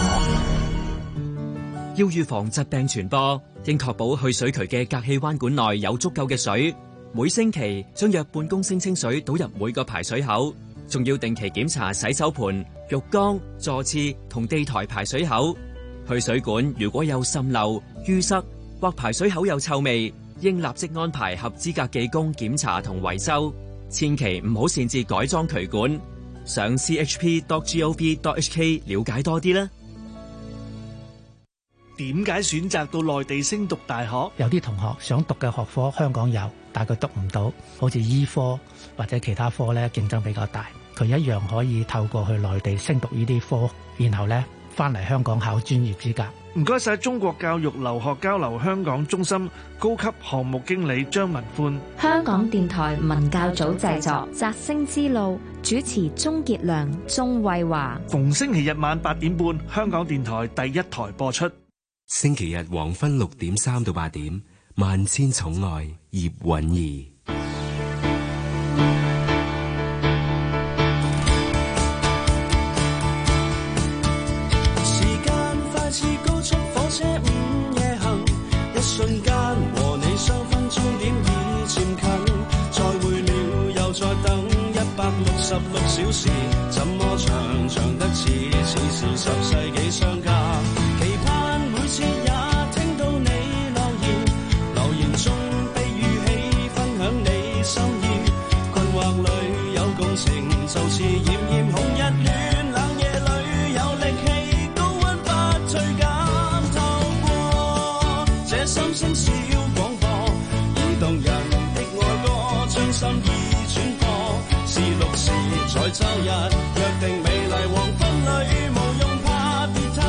要預防疾病傳播，應確保去水渠嘅隔氣彎管內有足夠嘅水。每星期將約半公升清水倒入每個排水口，仲要定期檢查洗手盆、浴缸、坐廁同地台排水口。去水管如果有滲漏、淤塞或排水口有臭味，應立即安排合資格技工檢查同維修。千祈唔好擅自改裝渠管。上 chp.gov.hk 了解多啲啦。 點解選擇到內地升讀大學？ 有啲同學想讀嘅學科香港有，但佢讀唔到，好似醫科或者其他科咧，競爭比較大。佢一樣可以透過去內地升讀呢啲科，然後咧翻嚟香港考專業資格。 唔該晒中國教育留學交流香港中心高級項目經理張文歡。 香港電台文教組製作《摘星之路》，主持鍾傑良、鍾慧華。 逢星期日晚8點半，香港電台第一台播出。 星期日黃昏6點3到8點，萬千寵愛葉韻儀。 時間快似高速火車午夜行，一瞬間和你相分終點已漸近，再會了又再等166小時，怎麼長長得似是10世紀相隔。每次也聽到你諾言，留言中被語氣分享你心意，困惑裏有共情，就似炎炎紅日暖冷夜裏有力氣，高溫不退減，透過這心聲小廣播，以動人的愛歌將心意轉播，是6時在週日約定美麗黃昏裏，無用怕別太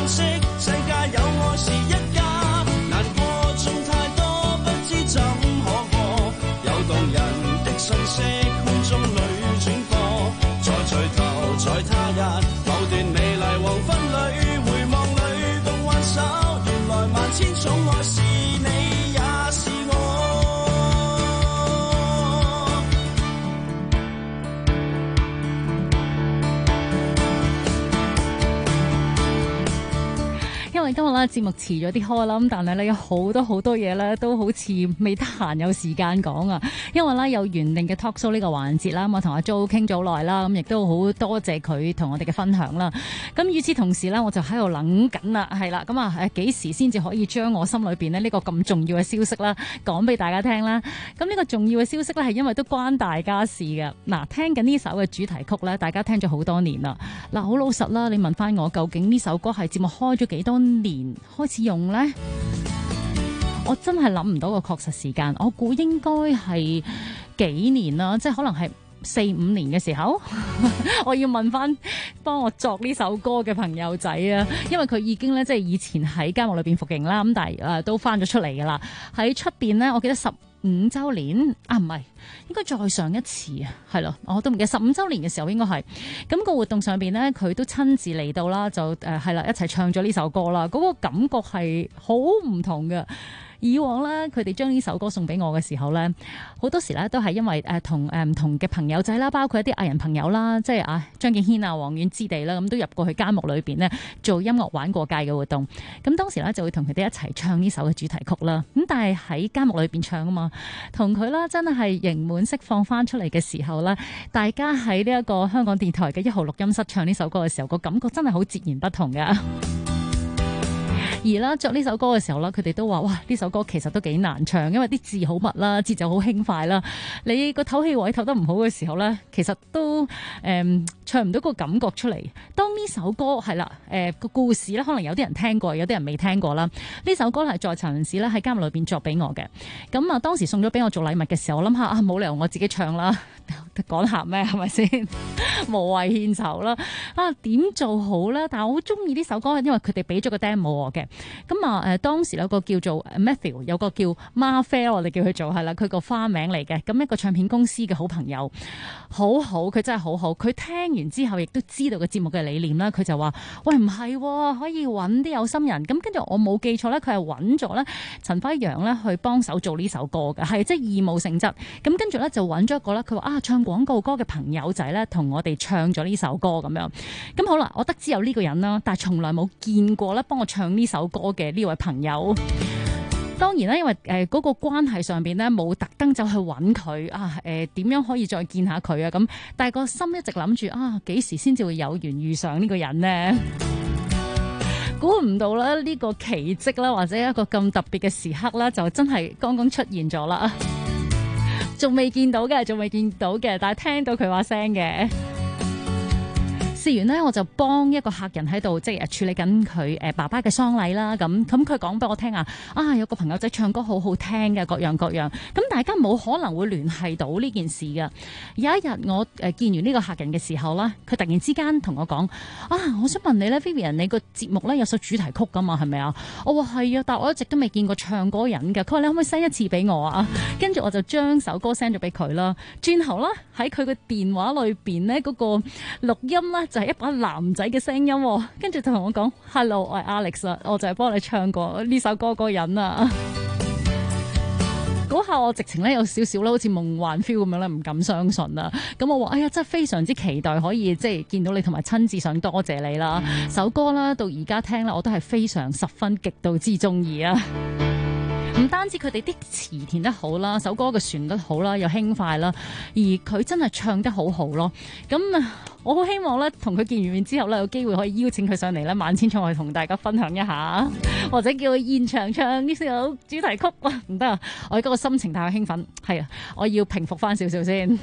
為今日咧節目遲咗啲開啦，咁但係咧有好多嘢咧都好似未得閒有時間講啊，因為咧有原定嘅 talk show 呢個環節啦，我同阿 Jo 傾咗好耐啦，咁亦都好多謝佢同我哋嘅分享啦。咁與此同時咧，我就喺度諗緊啦，係啦，咁啊幾時先至可以將我心裏邊呢個咁重要嘅消息啦講俾大家聽啦？咁呢個重要嘅消息咧係因為都關大家事嘅。嗱，聽緊呢首嘅主題曲咧，大家聽咗好多年啦。嗱，好老實啦，你問翻我究竟呢首歌係節目開咗幾多年開始用呢？我真係諗唔到個確實時間，我估應該係幾年啦，即係可能係4-5年嘅時候。我要問翻幫我作呢首歌嘅朋友仔啊，因為佢已經咧即係以前喺監獄裏邊服刑啦，咁但係都翻咗出嚟噶啦。喺出邊咧，我記得15週年啊，唔係，應該再上一次啊，係咯，我都唔記得15週年嘅時候應該係。咁個活動上邊咧，佢都親自嚟到啦，就係啦，一齊唱咗呢首歌啦。嗰個感覺係好唔同嘅。以往咧，佢哋將呢首歌送俾我嘅時候咧，好多時咧都係因為同唔同嘅朋友仔啦，包括一啲藝人朋友啦，即係張敬軒啊、王菀之地啦，咁都入過去監獄裏邊咧做音樂玩過界嘅活動。咁當時咧就會同佢哋一齊唱呢首嘅主題曲啦。咁但係喺監獄裏邊唱啊嘛，同佢啦真係刑滿釋放翻出嚟嘅時候咧，大家喺呢一個香港電台嘅1號錄音室唱呢首歌嘅時候，個感覺真係好截然不同㗎。而啦，作呢首歌嘅時候啦，佢哋都話：哇，呢首歌其實都幾難唱，因為啲字好密啦，節奏好輕快啦。你個唞氣位唞得唔好嘅時候咧，其實都唱唔到個感覺出嚟。當呢首歌係啦，個故事咧，可能有啲人聽過，有啲人未聽過啦。呢首歌係在囚人士咧喺監獄裏邊作俾我嘅。咁啊，當時送咗俾我做禮物嘅時候，我諗下冇理由我自己唱啦，講下咩係咪先？無謂獻醜啦。點做好咧？但係我好中意呢首歌，因為佢哋俾咗個 demo 我嘅。咁當時有個叫做 Matthew， 有個叫 Marfell， 我哋叫佢做係啦，佢個花名嚟嘅。咁一個唱片公司嘅好朋友，好好，佢真係好好。佢聽完之後，亦都知道個節目嘅理念啦。佢就話：喂，唔係，可以揾啲有心人。咁跟住我冇記錯咧，佢係揾咗咧陳輝陽咧去幫手做呢首歌嘅，係即係義務性質。咁跟住咧就揾咗一個咧，佢話唱廣告歌嘅朋友仔咧，同我哋唱咗呢首歌咁樣。咁好啦，我得知有呢個人啦，但係從來冇見過咧幫我唱呢首歌嘅呢位朋友。當然啦，因為嗰個關係上邊咧冇特登走去揾佢點樣可以再見下佢啊？咁但係個心一直諗住幾時先至會有緣遇上呢個人呢？估唔到啦，呢個奇蹟啦，或者一個咁特別嘅時刻啦，就真係剛剛出現咗啦。仲未見到嘅，但係聽到佢話聲嘅。試完呢，我就幫一個客人喺度，即係處理緊佢爸爸嘅喪禮啦。咁佢講俾我聽有個朋友仔唱歌好好聽嘅，各樣。咁大家冇可能會聯繫到呢件事嘅。有一日我見完呢個客人嘅時候啦，佢突然之間同我講：我想問你咧 ，Vivian， 你個節目咧有首主題曲噶嘛？係咪啊？我話係啊，但我一直都未見過唱嗰個人嘅。佢話你可唔可以 send 一次俾我啊？跟住我就將首歌 send 咗俾佢啦。轉頭啦，喺佢嘅電話裏邊呢，嗰個錄音啦。就係一把男仔嘅聲音，跟住就同我講 ：Hello， 我係 Alex 啊，我就係幫你唱過呢首歌嗰個人啊。嗰下我直情咧有少少咧，好似夢幻 feel 咁樣咧，唔敢相信啊。咁我話：哎呀，真係非常之期待可以即係見到你，同埋親自想多謝你啦。首歌啦，到而家聽啦，我都係非常十分極度之中意啊。唔單止佢哋啲詞填得好啦，首歌嘅旋律好啦，又輕快啦，而佢真係唱得好好咯。咁我好希望咧，同佢見完面之後咧，有機會可以邀請佢上嚟咧，萬千寵愛同大家分享一下，或者叫佢現場唱呢首主題曲。哇，唔得啊！我而家個心情太興奮，係啊，我要平復翻少少先。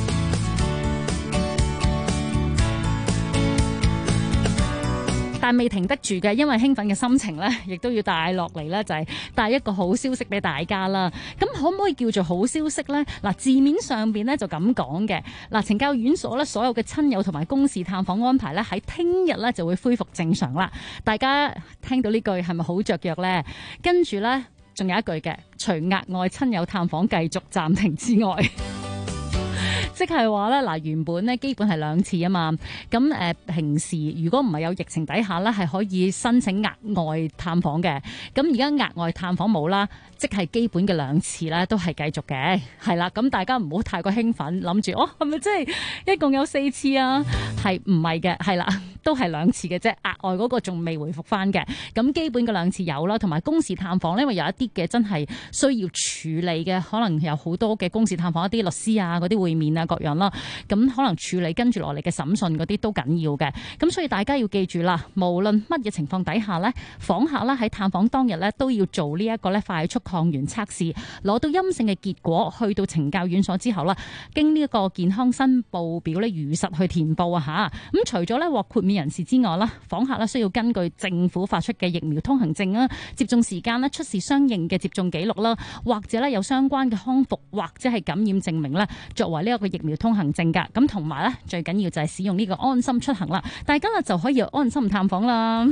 但未停得住嘅，因為興奮嘅心情咧，亦都要帶落嚟咧，就係帶一個好消息俾大家啦。咁可唔可以叫做好消息咧？嗱，字面上邊咧就咁講嘅。嗱，懲教院所咧所有嘅親友同埋公事探訪安排咧，喺聽日咧就會恢復正常啦。大家聽到呢句係咪好雀躍咧？跟住咧仲有一句嘅，除額外親友探訪繼續暫停之外。即係話咧，嗱，原本咧基本係2次啊嘛，咁平時如果唔係有疫情底下咧，係可以申請額外探訪嘅。咁而家額外探訪冇啦，即係基本嘅2次咧都係繼續嘅，係啦。咁大家唔好太過興奮，諗住係咪即係一共有4次啊？係唔係嘅？係啦， 都係2次嘅啫，額外嗰個仲未回復翻嘅。咁基本嘅2次有啦，同埋公事探訪咧，因為有一啲嘅真係需要處理嘅，可能有好多嘅公事探訪，一啲律師啊，嗰啲會面啊各樣啦，咁可能處理跟住落嚟嘅審訊嗰啲都緊要嘅。咁所以大家要記住啦，無論乜嘢情況底下咧，訪客咧喺探訪當日咧都要做呢一個咧快速抗原測試，攞到陰性嘅結果，去到懲教院所之後啦，經呢一個健康申報表咧如實去填報啊吓。咁除咗咧獲豁免人士之外啦，訪客咧需要根據政府發出嘅疫苗通行證啦、接種時間咧出示相應嘅接種記錄啦，或者咧有相關嘅康復或者係感染證明咧，作為呢一個疫苗通行證噶。咁同埋咧最緊要就係使用呢個安心出行啦，大家咧就可以安心探訪啦。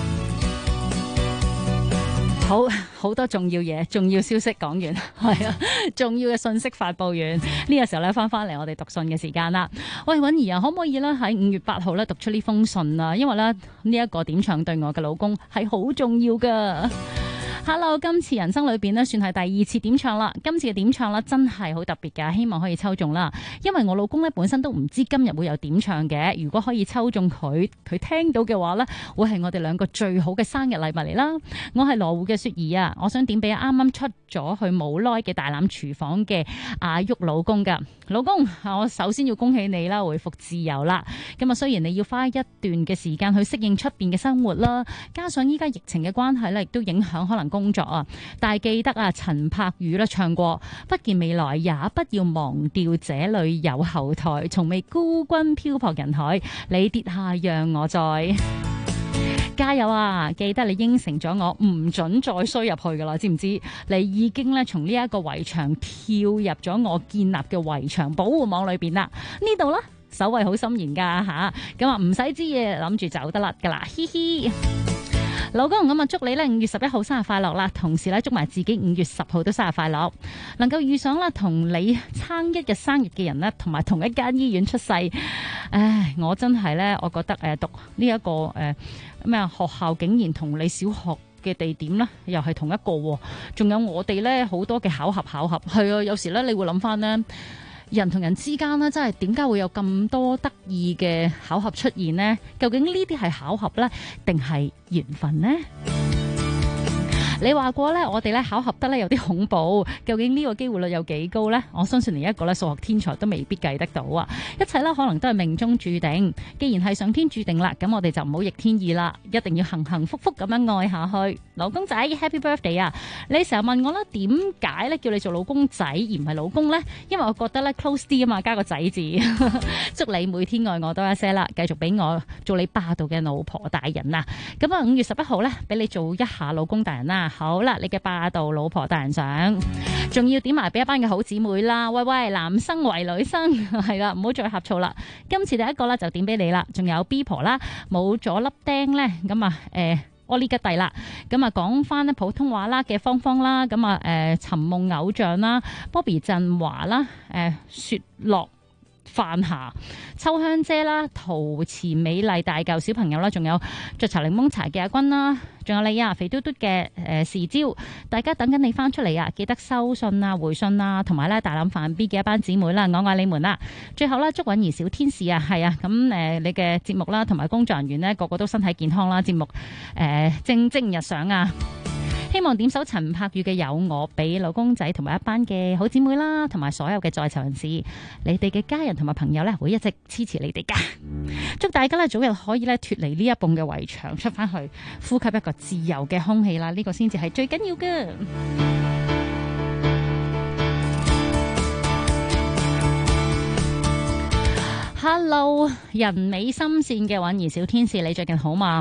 好多重要嘢、重要消息講完，係啊，重要嘅信息發佈完，呢個時候咧翻嚟我哋讀信嘅時間啦。喂，允兒啊，可唔可以咧喺5月8號咧讀出呢封信啊？因為咧呢一個點唱對我嘅老公係好重要噶。Hello， 今次人生裏邊咧算係第2次點唱啦。今次嘅點唱啦真係好特別㗎，希望可以抽中啦。因為我老公咧本身都唔知今日會有點唱嘅，如果可以抽中佢聽到嘅話咧，會係我哋2個最好嘅生日禮物嚟啦。我係羅湖嘅雪兒啊，我想點俾啱啱出咗去冇耐嘅大欖廚房嘅阿旭老公㗎。老公，我首先要恭喜你啦，回復自由啦。咁啊，雖然你要花一段嘅時間去適應出邊嘅生活啦，加上依家疫情嘅關係咧，亦都影響可能工作啊。但係記得啊，陳柏宇咧唱過，不見未來也不要忘掉這裏有後台，從未孤軍漂泊人海，你跌下讓我再。加油啊！記得你應承咗我唔准再衰入去噶啦，知唔知？你已經咧從呢一個圍牆跳入咗我建立嘅圍牆保護網裏邊啦。呢度啦，守衛好森嚴噶吓，咁啊唔使知嘢，諗住走得甩噶啦，嘻嘻。老公，咁啊祝你咧5月11號生日快樂啦，同時咧祝埋自己5月10號都生日快樂，能夠遇上啦同你差1日生日嘅人咧，同埋同一間醫院出世。唉，我真係咧，我覺得讀呢一個咩學校竟然同你小學嘅地點咧又係同一個，仲有我哋咧好多嘅巧合係啊，有時咧你會諗翻咧。人同人之間咧，真係點解會有咁多得意嘅巧合出現呢？究竟呢啲係巧合呢？定係緣分呢？你話過咧，我哋咧巧合得咧有啲恐怖，究竟呢個機會率有幾高呢？我相信連一個咧數學天才都未必計得到啊！一切咧可能都係命中注定。既然係上天注定啦，咁我哋就唔好逆天意啦，一定要幸幸福福咁樣愛下去。老公仔 Happy Birthday 啊！你成日問我啦，點解咧叫你做老公仔而唔係老公呢？因為我覺得咧 close 啲啊嘛，加個仔字。祝你每天愛我多一些啦，繼續俾我做你霸道嘅老婆大人啊！咁啊5月11號咧，俾你做一下老公大人啦。好啦，你嘅霸道老婆大人相，仲要點埋俾一班嘅好姊妹啦。喂，男生為女生係啦，唔好再呷醋啦。今次第一個啦就點俾你啦，仲有 B 婆啦，冇咗粒釘咧，咁啊柯呢吉蒂啦，咁啊講翻咧普通話啦嘅芳芳啦，咁啊尋夢偶像啦，Bobby 振華啦，雪落范霞、秋香姐啦、陶瓷美麗大舊小朋友啦，仲有雀巢檸檬茶嘅阿君啦，仲有你啊肥嘟嘟嘅時招，大家等緊你翻出嚟啊！記得收信啊、回信啊，同埋咧大欖飯 B 嘅一班姊妹啦，我愛你們啦！最後啦，祝允兒小天使啊，係啊，咁你嘅節目啦，同埋工作人員呢，個個都身體健康啦，節目蒸蒸日上啊！希望點首陳柏宇嘅有我俾老公仔同埋一班嘅好姊妹啦，同埋所有嘅在囚人士，你哋嘅家人同埋朋友咧會一直支持你哋噶。祝大家咧早日可以咧脫離呢一埲嘅圍牆，出翻去呼吸一個自由嘅空氣啦，呢個先至係最緊要嘅。Hello， 人美心善嘅允兒小天使，你最近好嘛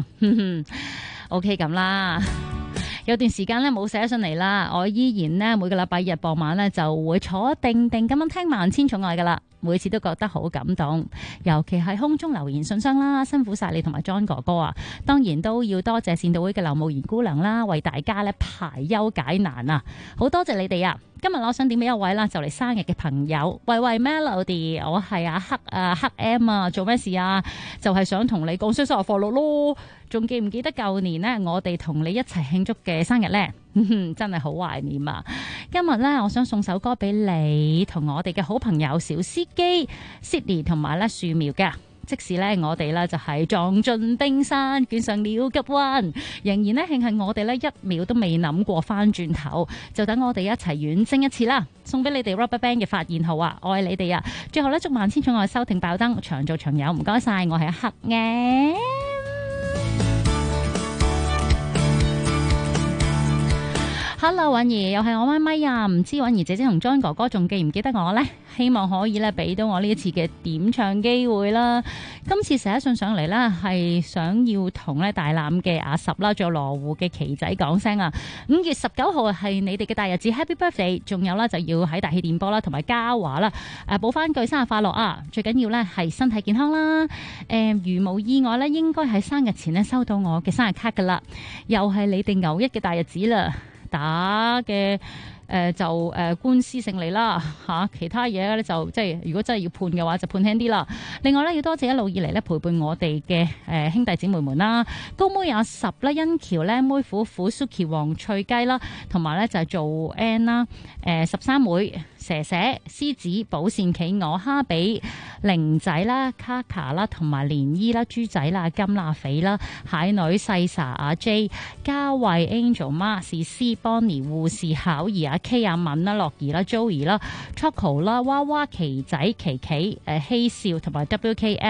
？OK 咁啦。有段時間咧冇寫信嚟啦，我依然咧每個禮拜日傍晚咧就會坐定定咁樣聽萬千寵愛噶啦，每次都覺得好感動，尤其係空中留言信箱啦，辛苦晒你同埋 John 哥哥啊！當然都要多謝善導會嘅劉慕賢姑娘啦，為大家咧排憂解難啊！好多謝你哋啊！今日我想點俾一位啦，就嚟生日嘅朋友，喂 Melody， 我係阿黑 M 啊，做咩事啊？就係想同你講聲生日快樂咯！仲記唔記得舊年呢，我哋同你一齊慶祝嘅生日呢？真係好懷念啊！今日呢，我想送首歌俾你同我哋嘅好朋友小司機 Sydney 同埋咧樹苗嘅即使咧我哋咧就係撞進冰山，捲上了急彎，仍然咧慶幸我哋咧一秒都未諗過翻轉頭，就等我哋一齊遠征一次啦！送俾你哋 Rubberband 嘅發現號啊，愛你哋啊！最後咧祝萬千寵愛收聽爆燈，長做長有，唔該晒，我係黑嘅。Hello， 允兒又係我咪咪啊！唔知允兒姐姐同 John 哥哥仲記唔記得我呢？希望可以咧俾到我呢一次嘅點唱機會啦。今次寫信上嚟啦，係想要同咧大欖嘅阿十啦，仲有羅湖嘅奇仔講聲啊！5月19號係你哋嘅大日子 ，Happy Birthday！ 仲有啦就要喺大氣電波啦，同埋嘉華啦，補翻句生日快樂啊！最緊要咧係身體健康啦。如無意外咧，應該喺生日前咧收到我嘅生日卡噶啦，又係你哋牛一嘅大日子啦。打嘅官司勝利啦嚇，其他嘢咧就即係如果真係要判嘅話就判輕啲啦。另外咧要多謝一路以嚟咧陪伴我哋嘅兄弟姊妹們啦，高妹阿十啦、欣橋咧、妹虎虎、Suki 黃脆雞啦，同埋咧就係做 N 啦、13妹、蛇蛇、獅子、寶善企鵝、哈比、玲仔啦、卡卡啦，同埋蓮姨啦、豬仔啦、金啦、肥啦、蟹女、細莎、阿 J、嘉慧、Angel 媽、士師、Bonnie、護士、巧兒、阿 K、阿敏啦、樂兒啦、Joey 啦、Choco 啦、娃娃、奇仔、琪琪、希笑同埋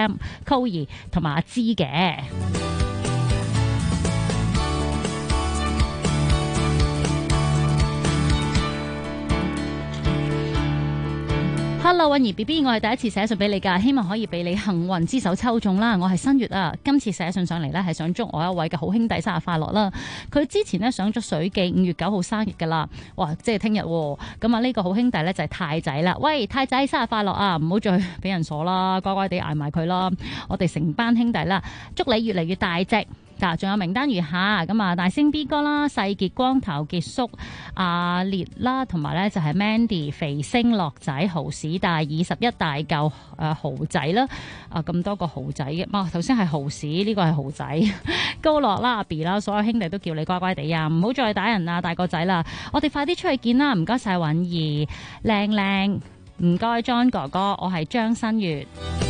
WKM、Coy 同埋阿芝嘅。Hello， 允兒 BB， 我係第一次寫信俾你噶，希望可以俾你幸運之手抽中啦。我係新月啊，今次寫信上嚟呢，係想祝我一位嘅好兄弟生日快樂啦。佢之前呢，上咗水記5月9號生日噶啦，哇，即係聽日咁啊！呢個好兄弟呢，就係太仔啦。喂，太仔生日快樂啊！唔好再俾人鎖啦，乖乖地捱埋佢啦。我哋成班兄弟啦，祝你越嚟越大隻。仲有名單如下，咁啊大星 B 哥啦、細傑、光頭、傑叔、阿烈啦，同埋咧就係 Mandy、肥星、樂仔、豪士大、21大嚿豪仔啦，咁多個豪仔嘅，頭先係豪士，呢個係豪仔，高樂啦、阿 B 啦，所有兄弟都叫你乖乖地啊，唔好再打人啊，大個仔啦，我哋快啲出去見啦，唔該晒允兒，靚靚，唔該 John 哥哥，我係張新月。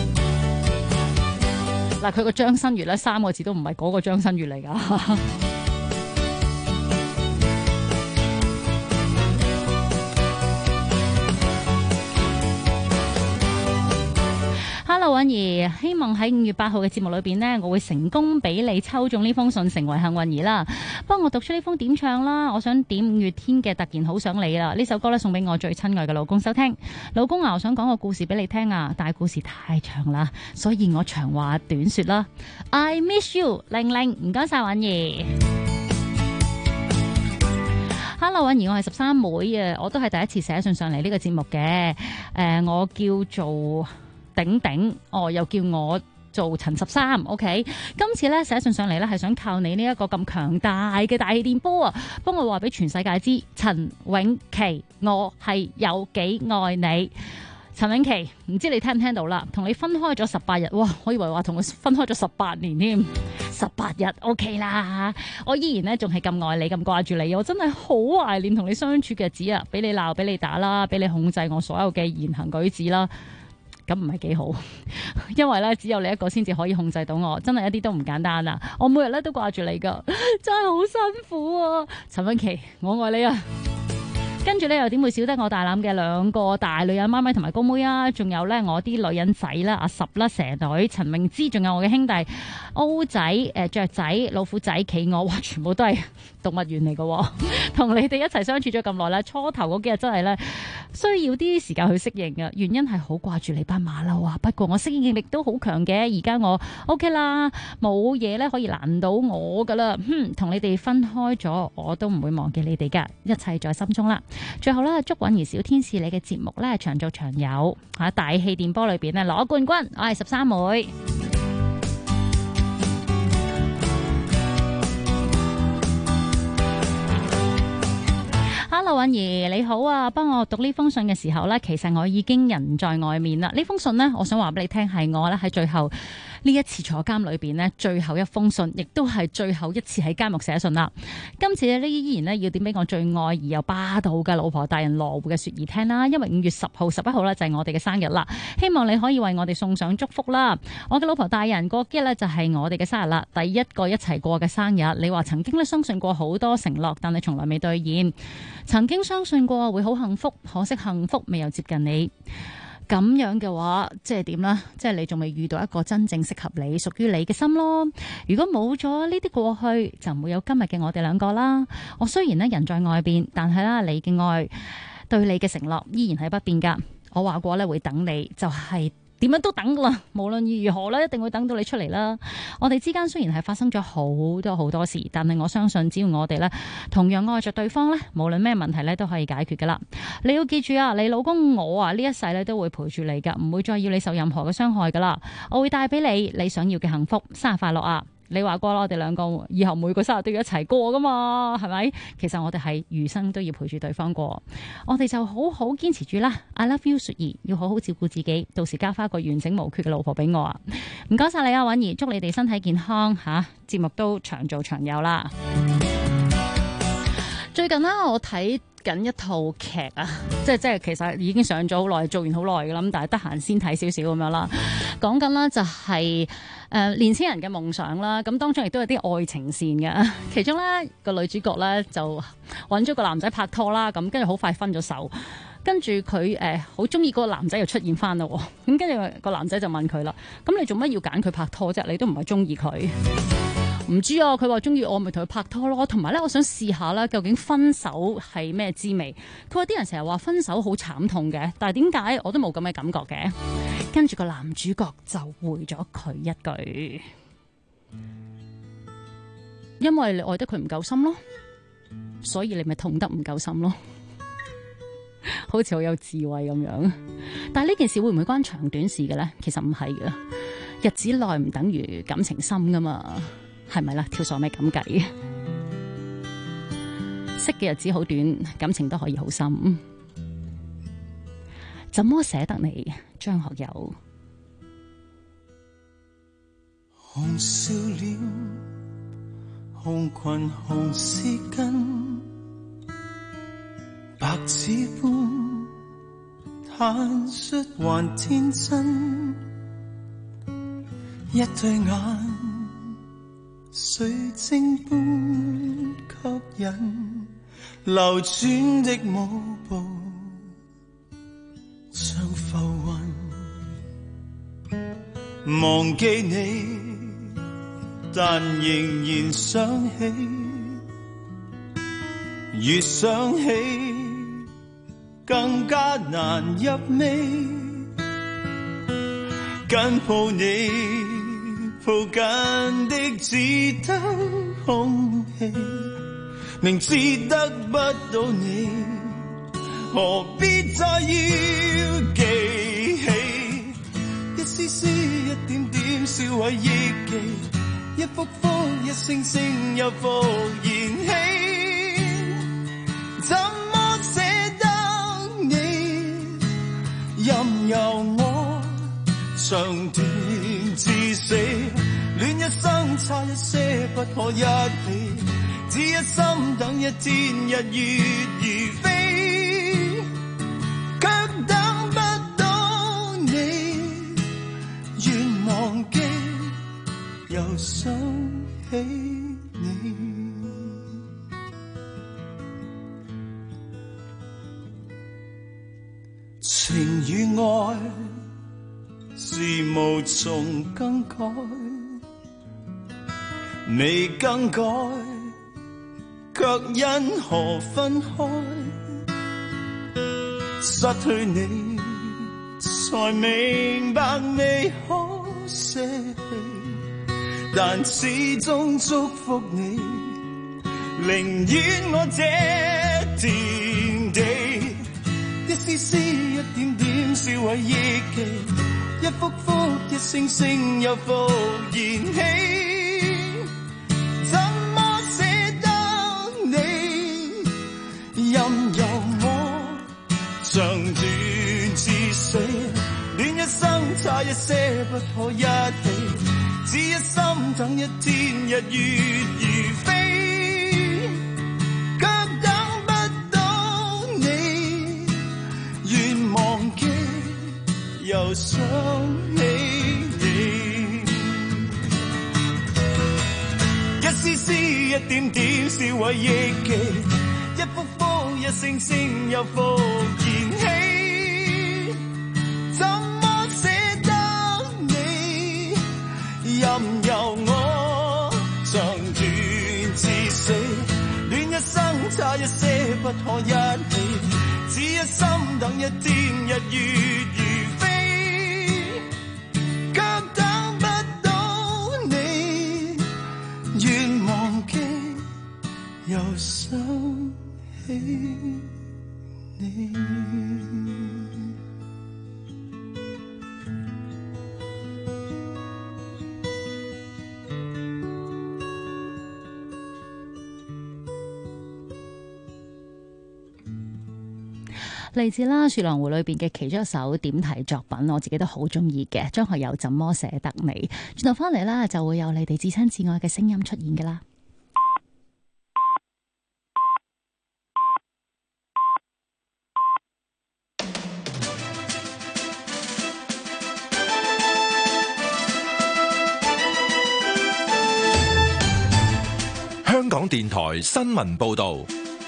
嗱，佢個張新月咧3個字都唔係嗰個張新月嚟㗎。Hello， 允兒，希望喺5月8號嘅節目裏邊呢，我會成功俾你抽中呢封信，成為幸運兒啦。幫我讀出呢封點唱啦，我想點5月天嘅《突然好想你》啦。呢首歌咧送俾我最親愛嘅老公收聽。老公啊，我想講個故事俾你聽啊，但係故事太長啦，所以我長話短說啦。I miss you， 玲玲，唔該晒允兒。Hello， 允兒，我係13妹啊，我都係第一次寫信上嚟呢個節目嘅。我叫做頂頂，又叫我做陳13 ，OK。今次咧寫信上嚟咧，係想靠你呢一個咁強大嘅大氣電波啊，幫我話俾全世界知，陳詠琪，我係有幾愛你。陳詠琪，唔知你聽唔聽到啦？同你分開咗18日，哇！我以為話同佢分開咗18年添，18日 OK 啦。我依然咧仲係咁愛你，咁掛住你，我真係好懷念同你相處嘅日子啊！俾你鬧，俾你打啦，俾你控制我所有嘅言行舉止啦。咁唔係幾好，因為咧只有你一個先至可以控制到我，真係一啲都唔簡單啊！我每日咧都掛住你噶，真係好辛苦啊！陳詠琪，我愛你啊！跟住咧又點會少得我大欖嘅2個大女人媽咪同埋高妹啊？仲有咧我啲女人仔啦，阿十啦、蛇女、陳詠芝，仲有我嘅兄弟歐仔、雀仔、老虎仔、企鵝，哇！全部都係動物園嚟嘅，同你哋一齊相處咗咁耐啦，初頭嗰幾日真係咧需要啲時間去適應嘅，原因係好掛住你班馬騮啊！不過我適應力都好強嘅，而家我 OK 啦，冇嘢咧可以難到我噶啦。同你哋分開咗，我都唔會忘記你哋噶，一切在心中啦。最後咧，祝允兒小天使你嘅節目咧長做長有，喺大氣電波裏邊咧攞冠軍。我係13妹。Hello， 允兒你好啊！幫我讀呢封信嘅時候呢，其實我已經人在外面啦。呢封信呢，我想話俾你聽，係我咧喺最後呢一次坐監裏邊呢，最後一封信，亦都係最後一次喺監獄寫信啦。今次呢，依然呢要點俾我最愛而又霸道嘅老婆大人羅湖嘅雪兒聽啦，因為5月10號、11號呢就係我哋嘅生日啦，希望你可以為我哋送上祝福啦。我嘅老婆大人過幾日呢就係我哋嘅生日啦，第一個一齊過嘅生日。你話曾經呢相信過好多承諾，但係從來未兌現。曾經相信過會好幸福，可惜幸福未有接近你。咁樣嘅話，即係點呢？即係你仲未遇到一個真正適合你、屬於你嘅心咯。如果冇咗呢啲過去，就唔會有今日嘅我哋兩個啦。我雖然呢人在外邊，但係啦，你嘅愛對你嘅承諾依然係不變噶。我話過咧會等你，就係點樣都等噶啦。無論如何咧，一定會等到你出嚟啦。我哋之間雖然係發生咗好多事，但係我相信只要我哋咧同樣愛着對方咧，無論咩問題咧都可以解決噶啦。你要記住啊，你老公我啊呢一世咧都會陪住你噶，唔會再要你受任何嘅傷害噶啦。我會帶俾你想要嘅幸福。生日快樂啊！你話過啦，我哋兩個以後每個生日都要一齊過噶嘛，係咪？其實我哋係餘生都要陪住對方過，我哋就好好堅持住啦。I love you， 雪兒，要好好照顧自己，到時交翻個完整無缺嘅老婆俾我啊！唔該晒你啊，允兒，祝你哋身體健康吓，節目都長做長有啦。最近呢，我睇緊一套劇啊，即係其實已經上咗好耐，做完好耐噶啦，但係得閒先睇少少咁樣啦。講緊啦就係年輕人嘅夢想啦，咁當中亦都有啲愛情線嘅。其中咧個女主角咧就揾咗個男仔拍拖啦，咁跟住好快分咗手，跟住佢好中意嗰個男仔又出現翻啦，咁跟住個男仔就問佢啦：咁你做乜要揀佢拍拖啫？你都唔係中意佢。唔知啊，佢話中意我咪同佢拍拖咯，同埋咧我想試下啦，究竟分手係咩滋味？佢話啲人成日話分手好慘痛嘅，但係點解我都冇咁嘅感覺嘅？跟住個男主角就回咗佢一句：因為你愛得佢唔夠深咯，所以你咪痛得唔夠深咯。好似好有智慧咁樣，但係呢件事會唔會關長短事嘅咧？其實唔係嘅，日子耐唔等於感情深噶嘛。係咪啦？跳傻咪咁計，識嘅日子好短，感情都可以好深。怎麼捨得你？張學友。 紅笑臉，紅裙紅絲巾，白紙般坦率還天真，一對眼水晶般吸引，流轉的舞步像浮雲，忘記你但仍然想起，越想起更加難入味，緊抱你抱緊的只得空氣，明知得不到你，何必再要記起？一絲絲一點點燒毀憶記，一幅幅一聲聲又復燃起，怎麼捨得你？任由我長斷至死，戀一生差一些不可一起，只一心等一天日月如飛，卻等不到你，願忘記又想起你，情與愛是無從更改，未更改，卻因何分開？失去你，才明白未可捨棄，但始終祝福你，寧願我這田地，一絲絲一點點燒毀憶記，一幅幅一聲聲又復燃起，怎麼捨得你？任由我長斷至死，戀一生差一些不可一起， 只一心等一天日月如飛，卻等不到你，願忘記又想起你，一絲絲一點點燒毀憶記，一幅幅一聲聲又復燃起，怎麼捨得你，任由我長斷至死，戀一生差一些不可一起，只一心等一天日月如飛，卻等不到你，願忘記又想起你。 嚟自啦《雪狼湖》裏邊嘅其中一首點題作品，我自己都好中意嘅。張學友怎麼捨得你？轉頭翻嚟啦，就會有你哋至親至愛嘅聲音出現噶啦。 香港電台新聞報道。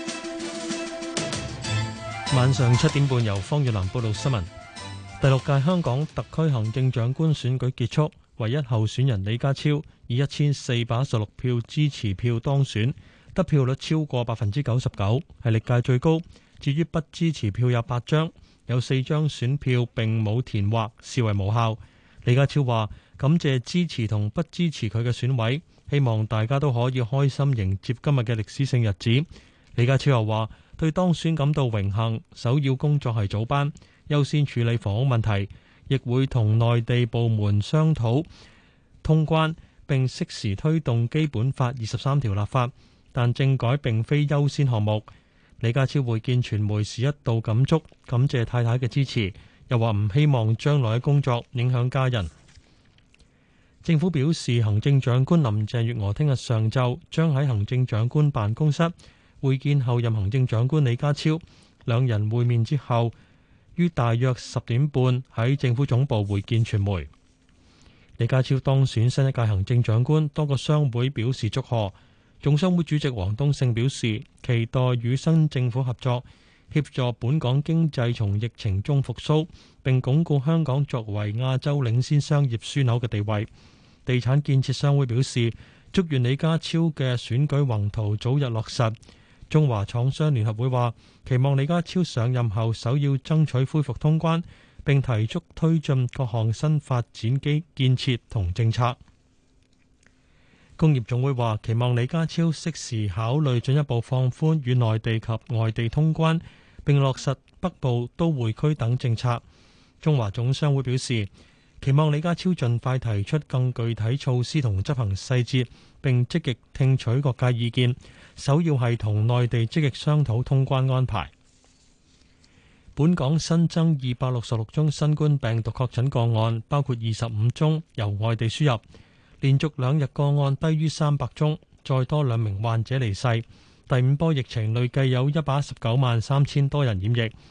晚上7點半，由方月蘭報道新聞。第6屆香港特區行政長官選舉結束，唯一候選人李家超以1416票支持票當選，得票率超過99%，係歷屆最高。至於不支持票有8張，有4張選票並冇填劃，視為無效。李家超話感謝支持同不支持佢嘅選委，希望大家都可以開心迎接今日嘅歷史性日子。李家超又話對當選感到榮幸，首要工作係早班，優先處理房屋問題，亦會同內地部門商討通關，並適時推動基本法23條立法，但政改並非優先項目。李家超會見傳媒時一度感觸，感謝太太嘅支持，又話唔希望將來嘅工作影響家人。政府表示，行政長官林鄭月娥聽日上晝將喺行政長官辦公室會見候任行政長官李家超，兩人會面之後，於大約10點半喺政府總部會見傳媒。李家超當選新一屆行政長官，多個商會表示祝賀。總商會主席王冬勝表示，期待與新政府合作，協助本港經濟從疫情中復甦，並鞏固香港作為亞洲領先商業樞紐嘅地位。地產建設商會表示，祝願李家超嘅選舉宏圖早日落實。中華廠商聯合會話，期望李家超上任後首要爭取恢復通關，並提速推進各項新發展建設同政策。工業總會話，期望李家超適時考慮進一步放寬與內地及外地通關，並落實北部都會區等政策。中華總商會表示，期望李家超盡快提出更具體措施同執行細節，並積極聽取各界意見，首要係同內地積極商討通關安排。本港新增266宗新冠病毒確診個案，包括25宗由外地輸入，連續2日個案低於300宗，再多2名患者離世。第5波疫情累計有1193000多人染疫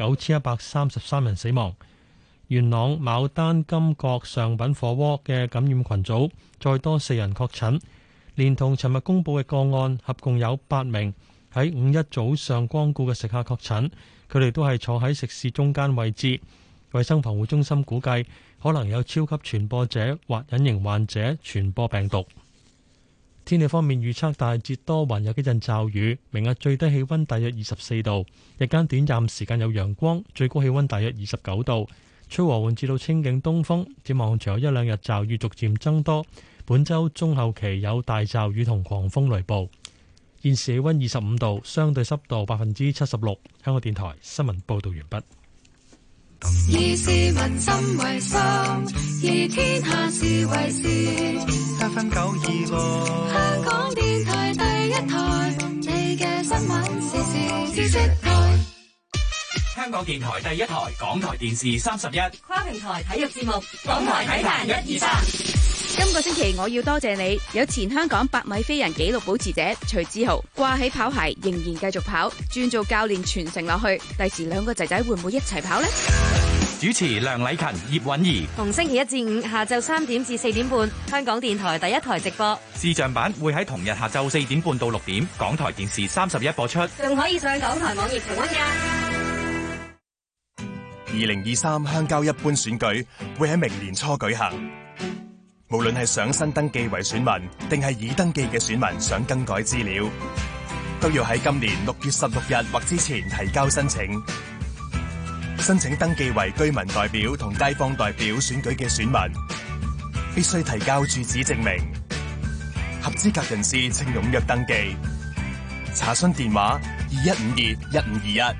，9133人死亡。元朗牡丹金閣上品火鍋嘅感染群組再多4人確診，連同尋日公布嘅個案，合共有8名喺5·1早上光顧嘅食客確診，佢哋都係坐喺食肆中間位置。衛生防護中心估計可能有超級傳播者或隱形患者傳播病毒。天氣方面預測大致多雲，有幾陣驟雨。明日最低氣溫大約24度，日間短暫時間有陽光，最高氣溫大約29度。吹和緩至到清勁東風，展望隨後1-2日驟雨逐漸增多。本週中後期有大驟雨同狂風雷暴。現時氣溫25度，相對濕度76%。香港電台新聞報道完畢。 以市民心為心，以天下事為事。7分926，香港電台第一台，你嘅新聞時事知識台。 香港電台第一台，港台電視31， 跨平台體育節目，港台體壇123。 今個星期我要多謝你，有前香港100米飛人紀錄保持者徐志豪掛起跑鞋仍然繼續跑，轉做教練傳承落去。第時兩個仔仔會唔會一齊跑呢？ 主持梁禮勤、葉韻儀。 逢星期一至五下晝3點至4點半，香港電台第一台直播。 視像版會喺同日下晝4點半到6點，港台電視31播出。 仲可以上港台網頁重溫㗎。 2023鄉郊一般選舉會喺明年初舉行。無論係想新登記為選民，定係已登記嘅選民想更改資料，都要喺今年6月16日或之前提交申請。申請登記為居民代表同街坊代表選舉嘅選民，必須提交住址證明。合資格人士請踴躍登記。查詢電話2152-1521。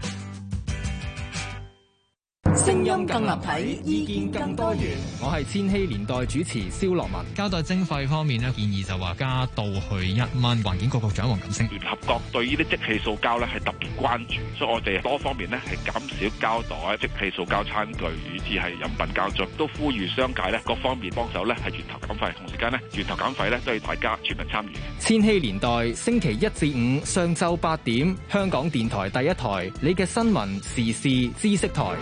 聲音更立體，意見更多元。我係千禧年代主持蕭樂文。 膠袋徵費方面呢，建議就話加到去1蚊。環境局局長黃錦星， 聯合國對呢啲即棄塑膠咧係特別關注，所以我哋多方面咧係減少膠袋、即棄塑膠餐具，以至係飲品膠樽，都呼籲商界咧各方面幫手咧係源頭減廢。同時間咧源頭減廢咧都要大家全民參與。 千禧年代星期1至5上晝8點，香港電台第一台，你嘅新聞時事知識台。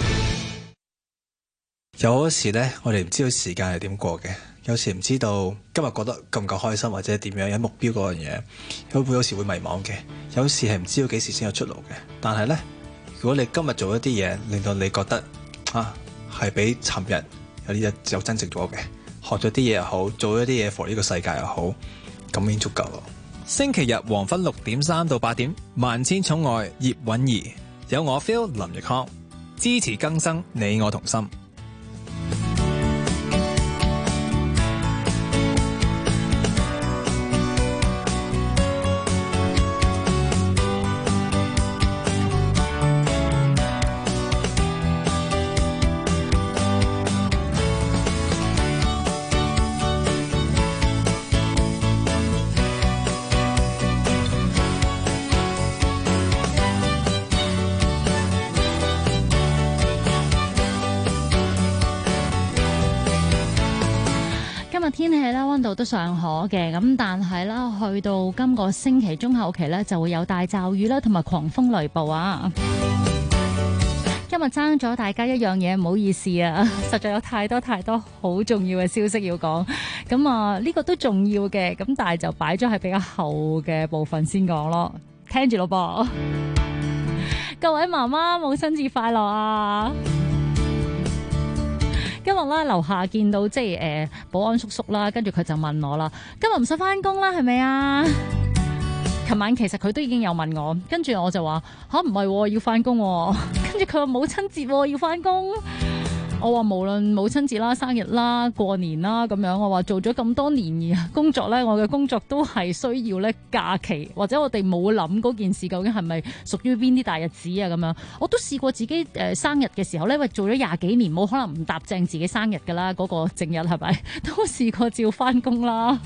有時呢，我哋唔知道時間係點過嘅，有時唔知道今日覺得夠唔夠開心或者點樣有目標嗰樣嘢，有時會迷茫嘅，有時係唔知道幾時先有出路嘅。但係呢，如果你今日做一啲嘢，令到你覺得係比尋日有啲嘢有增值咗嘅，學咗啲嘢又好，做咗啲嘢 for 呢個世界又好，咁已經足夠咯。 星期日黃昏6點3到8點，萬千寵愛葉韻儀，有我 Phil 林奕康，支持更生，你我同心。 天氣啦，溫度都尚可嘅，咁但係啦，去到今個星期中後期咧，就會有大驟雨啦，同埋狂風雷暴啊！今日爭咗大家一樣嘢，唔好意思啊，實在有太多好重要嘅消息要講，咁啊呢個都重要嘅，咁但係就擺咗喺比較後嘅部分先講咯，聽住咯噃，各位媽媽母親節快樂啊！今日咧樓下見到即係保安叔叔啦，跟住佢就問我啦：今日唔使翻工啦，係咪啊？琴晚其實佢都已經有問我，跟住我就話吓唔係要翻工，跟住佢話母親節要翻工。我話無論母親節啦、生日啦、過年啦咁樣，我話做咗咁多年工作咧，我嘅工作都係需要咧假期，或者我哋冇諗嗰件事究竟係咪屬於邊啲大日子啊咁樣。我都試過自己生日嘅時候咧，喂做咗20幾年，冇可能唔搭正自己生日噶啦，嗰個正日係咪？都試過照翻工啦。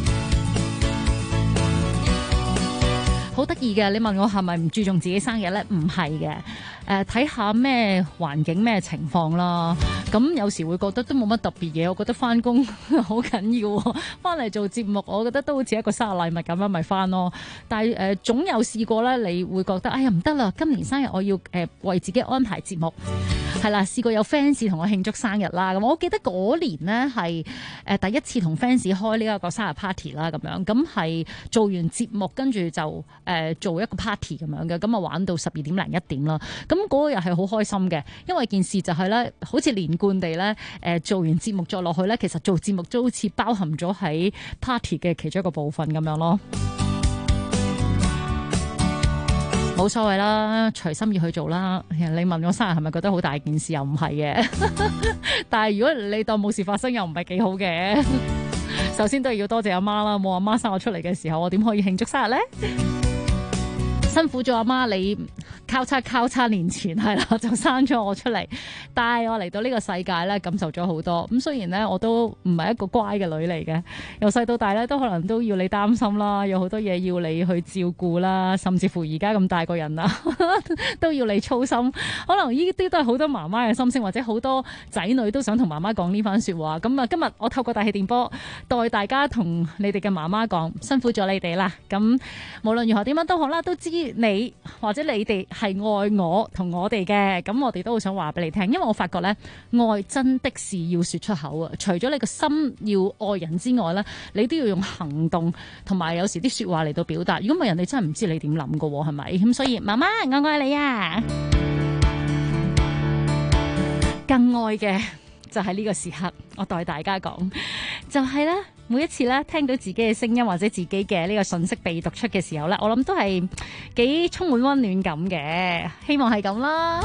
好得意嘅，你問我係咪唔注重自己生日咧？唔係嘅。睇下咩環境咩情況啦，咁有時會覺得都冇乜特別嘢，我覺得翻工好緊要，翻嚟做節目，我覺得都好似一個生日禮物咁樣，咪翻咯。但係總有試過咧，你會覺得哎呀唔得啦，今年生日我要為自己安排節目，係啦，試過有 fans 同我慶祝生日啦。咁我記得嗰年呢係第一次同 fans 開呢一個生日 party 啦，咁樣咁係做完節目跟住就做一個 party 咁樣嘅，咁啊玩到12點零1點啦。咁嗰日係好開心嘅，因為件事就係咧，好似連貫地咧，做完節目再落去咧，其實做節目都好似包含咗喺 party 嘅其中一個部分咁樣咯。冇所謂啦，隨心意去做啦。你問我生日係咪覺得好大件事？又唔係嘅，但係如果你當冇事發生，又唔係幾好嘅。首先都要多謝阿媽啦，冇阿媽生我出嚟嘅時候，我點可以慶祝生日咧？ 辛苦咗阿媽，你交叉年前係啦，就生咗我出嚟，帶我嚟到呢個世界咧，感受咗好多。咁雖然咧，我都唔係一個乖嘅女嚟嘅，由細到大咧，都可能都要你擔心啦，有好多嘢要你去照顧啦，甚至乎而家咁大個人啦，都要你操心。可能呢啲都係好多媽媽嘅心聲，或者好多仔女都想同媽媽講呢番說話。咁啊，今日我透過大氣電波代大家同你哋嘅媽媽講，辛苦咗你哋啦。咁無論如何點樣都好啦，都知你或者你哋係愛我同我哋嘅，咁我哋都好想話俾你聽，因為我發覺咧，愛真的是要說出口啊！除咗你個心要愛人之外咧，你都要用行動同埋有時啲說話嚟到表達。如果唔係，人哋真係唔知你點諗噶，係咪？咁所以媽媽，我愛你啊！更愛嘅就係呢個時刻，我代大家講，就係咧，每一次咧聽到自己嘅聲音或者自己嘅呢個信息被讀出嘅時候咧，我諗都係幾充滿溫暖感嘅，希望係咁啦。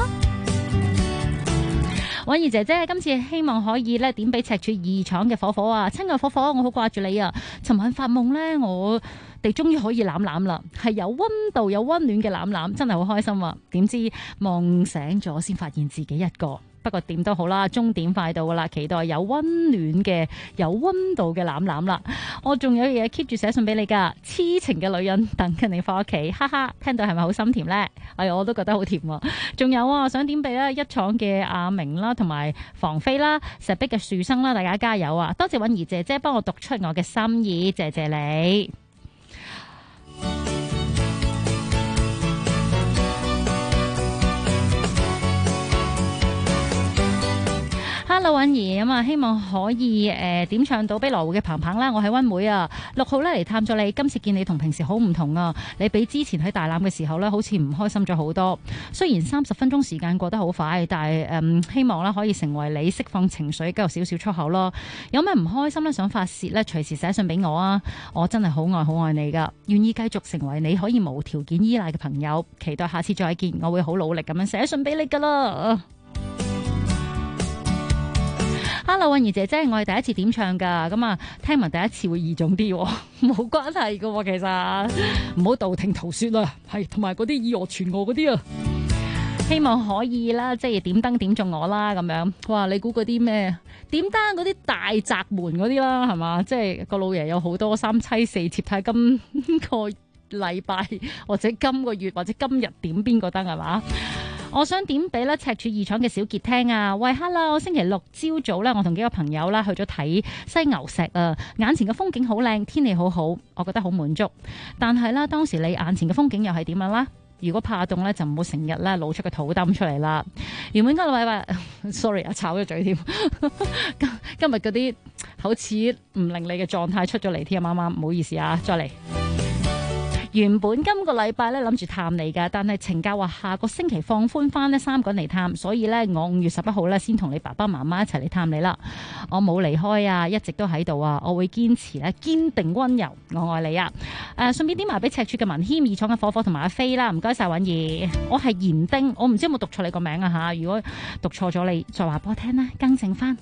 婉兒姐姐今次希望可以咧點俾赤柱二廠嘅火火啊，親愛火火，我好掛住你啊！尋晚發夢咧，我哋終於可以攬攬啦，係有溫度有溫暖嘅攬攬，真係好開心啊！點知夢醒咗先發現自己一個。不過點都好啦，終點快到噶啦，期待有溫暖嘅、有溫度嘅攬攬啦。我仲有嘢 keep 住寫信俾你噶，痴情嘅女人等緊你翻屋企，哈哈，聽到係咪好心甜呢？哎，我都覺得好甜啊。仲有啊，想點俾咧一廠嘅阿明啦，同埋房飛啦、石壁嘅樹生啦，大家加油啊！多謝允兒姐姐幫我讀出我嘅心意，謝謝你。Hello， 允兒咁啊，希望可以點唱到俾羅湖嘅鵬鵬啦。我喺溫妹啊，6號咧嚟探咗你。今次見你同平時好唔同啊，你比之前喺大欖嘅時候咧，好似唔開心咗好多。雖然30分鐘時間過得好快，但係希望咧可以成為你釋放情緒嘅少少出口咯。有咩唔開心咧想發泄咧，隨時寫信俾我啊！我真係好愛你噶，願意繼續成為你可以無條件依賴嘅朋友。期待下次再見，我會好努力咁樣寫信俾你噶啦。Hello， 允兒姐姐，我係第一次點唱噶，咁啊，聽聞第一次會易中啲，冇關係噶，其實唔好道聽途說啦，係同埋嗰啲以訛傳訛嗰啲啊，希望可以啦，即係點燈點中我啦，咁樣，哇，你估嗰啲咩點燈嗰啲大宅門嗰啲啦，係嘛，即係個老爺有好多三妻四妾，睇今個禮拜或者今個月或者今日點邊個燈係嘛？我想點俾咧赤柱二廠嘅小傑聽啊！喂 ，hello， 星期六朝早咧，我同幾個朋友啦去咗睇西牛石啊，眼前嘅風景好靚，天氣好好，我覺得好滿足。但係咧，當時你眼前嘅風景又係點樣啦？如果怕凍咧，就唔好成日咧露出個肚墩出嚟啦。原本嗰位話 ，sorry 啊，炒咗嘴添。今日嗰啲好似唔伶俐嘅狀態出咗嚟添，啱啱唔好意思啊，再嚟。原本今個禮拜咧諗住探你㗎，但係懲教話下個星期放寬翻呢3個人嚟探，所以咧我5月11號咧先同你爸爸媽媽一齊嚟探你啦。我冇離開啊，一直都喺度啊，我會堅持咧堅定溫柔，我愛你啊！順便點埋俾赤柱嘅文謙、二廠嘅火火同埋阿飛啦，唔該晒允兒。我係嚴丁，我唔知有冇讀錯你個名啊嚇，如果讀錯咗你再話俾我聽啦，更正翻。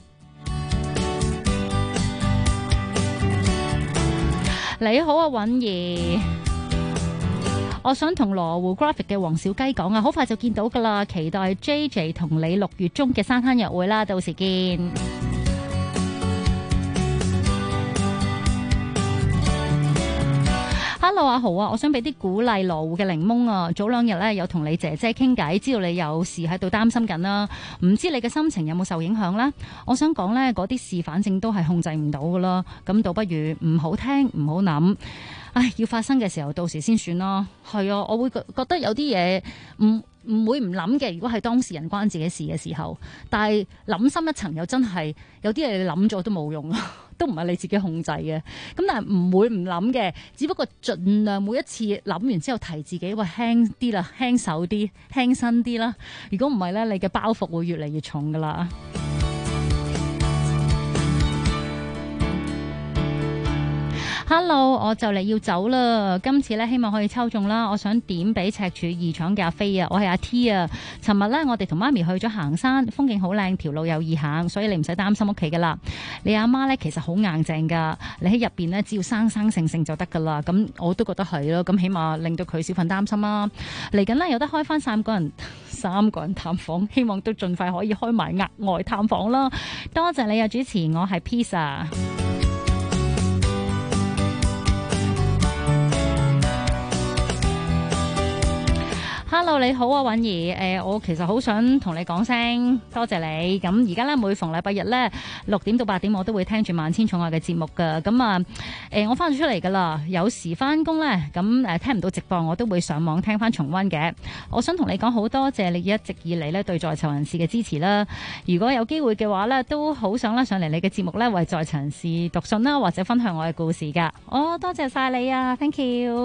你好啊，允兒。我想同羅湖 Graphic 嘅黃小雞講啊，好快就見到噶啦，期待 JJ 同你6月中嘅沙灘約會啦，到時見。Hello， 阿豪啊，我想俾啲鼓勵羅湖嘅檸檬啊，早2日咧有同你姐姐傾偈，知道你有事喺度擔心緊啦，唔知你嘅心情有冇受影響啦？我想講咧，嗰啲事反正都係控制唔到噶啦，咁倒不如唔好聽，唔好諗。唉，要發生嘅時候，到時先算咯。係啊，我會覺得有啲嘢唔會唔諗嘅。如果係當事人關自己事嘅時候，但係諗深一層又真係有啲嘢你諗咗都冇用，都唔係你自己控制嘅。咁但係唔會唔諗嘅，只不過盡量每一次諗完之後提自己，喂，輕啲啦，輕手啲，輕身啲啦。如果唔係咧，你嘅包袱會越嚟越重噶啦。 Hello， 我就嚟要走啦。今次咧希望可以抽中啦。我想點俾赤柱二廠嘅阿飛啊，我係阿 T 啊。尋日咧我哋同媽咪去咗行山，風景好靚，條路又易行，所以你唔使擔心屋企噶啦。你阿媽咧其實好硬淨噶，你喺入邊咧只要生生性性就得噶啦。咁我都覺得係咯，咁起碼令到佢少份擔心啦。嚟緊咧有得開翻三個人探訪，希望都盡快可以開埋額外探訪啦。多謝你啊，主持，我係 Pizza。Hello， 你好啊，允兒。我其實好想同你講聲多謝你。咁而家咧每逢禮拜日咧6點到8點，我都會聽住萬千寵愛嘅節目噶。咁啊，我翻咗出嚟噶啦。有時翻工咧，咁聽唔到直播，我都會上網聽翻重溫嘅。我想同你講好多謝你一直以嚟咧對在囚人士嘅支持啦。如果有機會嘅話咧，都好想咧上嚟你嘅節目咧，為在囚人士讀信啦，或者分享我嘅故事噶。多謝晒你啊 ，thank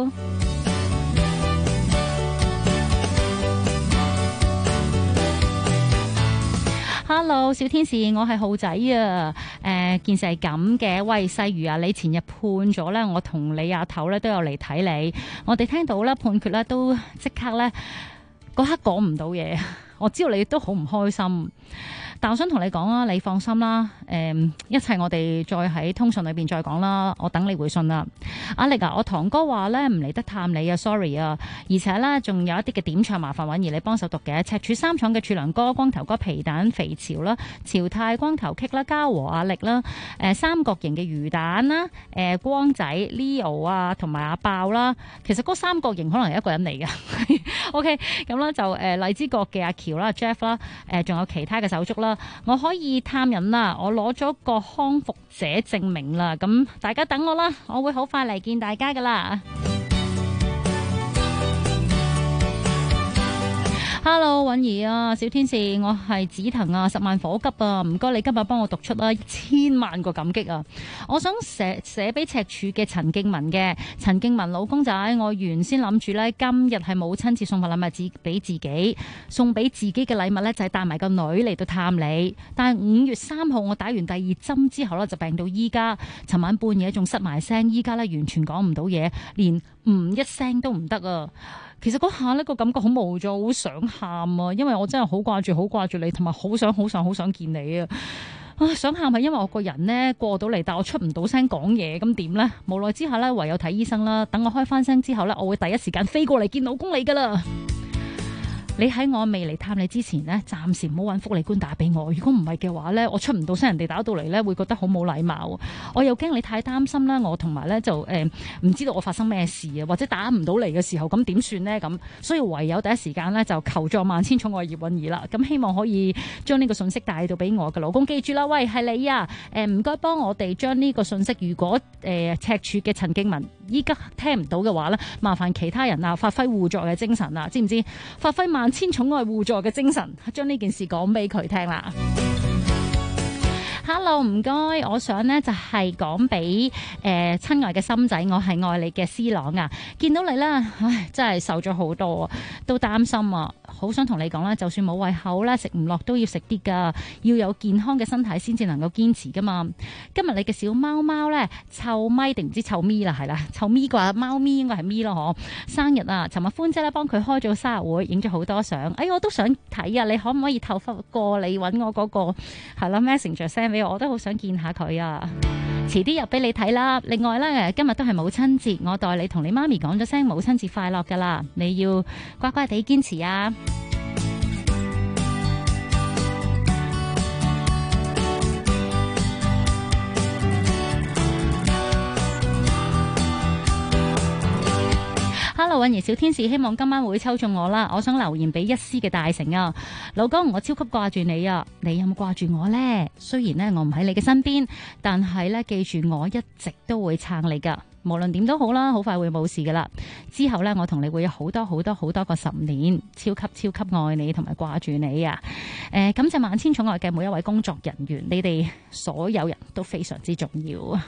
you。Hello， 小天使，我係浩仔啊。件事係咁嘅，喂，細如啊，你前日判咗咧，我同你阿頭咧都有嚟睇你。我哋聽到咧判決咧，都即刻咧嗰刻講唔到嘢。我知道你都好唔開心，但我想同你講啊，你放心啦。一切我哋再喺通訊裏邊再講啦。我等你回信啦。阿力啊，我堂哥話咧唔嚟得探你啊 ，sorry 啊。而且咧仲有一啲嘅點唱麻煩揾而你幫手讀嘅。赤柱三廠嘅柱梁哥、光頭哥、皮蛋、肥潮啦、潮太、光頭棘啦、嘉禾、阿力啦、三角形嘅魚蛋啦、光仔、Leo 啊同埋阿爆啦。其實嗰三角形可能係一個人嚟嘅。OK， 咁啦就荔枝角嘅阿喬啦、Jeff 啦，仲有其他嘅手足啦。我可以探人啦，我攞咗個康復者證明啦，咁大家等我啦，我會好快嚟見大家噶啦。Hello， 允兒啊，小天使，我係紫藤啊，10萬火急啊，唔該你今日幫我讀出啦，1000萬個感激啊！我想寫俾赤柱嘅陳敬文嘅，陳敬文老公仔，我原先諗住咧今日係母親節送份禮物俾自己，送俾自己嘅禮物咧就係帶埋個女嚟到探你，但係5月3號我打完第2針之後咧就病到依家，尋晚半夜仲失埋聲，依家咧完全講唔到嘢，連一聲都唔得啊！其實嗰下呢個感覺好無助，好想喊啊！因為我真係好掛住你，同埋好想見你啊！想喊係因為我個人呢過到嚟，但我出唔到聲講嘢，咁點呢？無奈之下呢，唯有睇醫生啦。等我開翻聲之後呢，我會第一時間飛過嚟見老公你噶啦。你喺我未嚟探你之前呢，暫時唔好揾福利官打俾我。如果唔係嘅話呢，我出唔到聲，人哋打到嚟呢，會覺得好冇禮貌。我又驚你太擔心啦，我同埋呢就唔知道我發生咩事啊，或者打唔到嚟嘅時候，咁點算呢？咁所以唯有第一時間呢，就求助萬千寵愛葉韻儀啦。咁希望可以將呢個信息帶到俾我嘅老公。記住啦，喂，係你啊！唔該幫我哋將呢個信息，如果赤柱嘅陳敬文依家聽唔到嘅話呢，麻煩其他人啊發揮互助嘅精神啊，知唔知？發揮萬千寵愛互助嘅精神，將呢件事講俾佢聽啦。Hello， 唔該，我想呢就係講俾親愛嘅心仔，我係愛你嘅 C 朗啊！見到你啦，唉，真係瘦咗好多啊，都擔心啊！好想同你講啦，就算冇胃口啦，食唔落都要食啲噶，要有健康嘅身體先至能夠堅持噶嘛。今日你嘅小貓貓咧，臭咪定唔知臭咪啦，係啦，臭咪啩，貓咪應該係咪咯嗬？生日啊，尋日歡姐咧幫佢開咗生日會，影咗好多相，我都想睇啊！你可唔可以透過你揾我嗰個係啦 Messenger send 俾我都好想見下佢啊！遲啲入俾你睇啦。另外咧，今日都係母親節，我代你同你媽咪講咗聲母親節快樂噶啦，你要乖乖地堅持啊！Hello， 韻兒小天使，希望今晚會抽中我啦。我想留言俾一絲嘅大成啊，老公，我超級掛住你啊！你有冇掛住我呢？雖然呢，我唔喺你嘅身邊，但係呢，記住我一直都會撐你噶。無論點都好啦，好快會冇事噶啦。之後呢，我同你會有好多個10年，超級愛你同埋掛住你啊！感謝萬千寵愛嘅每一位工作人員，你哋所有人都非常之重要啊！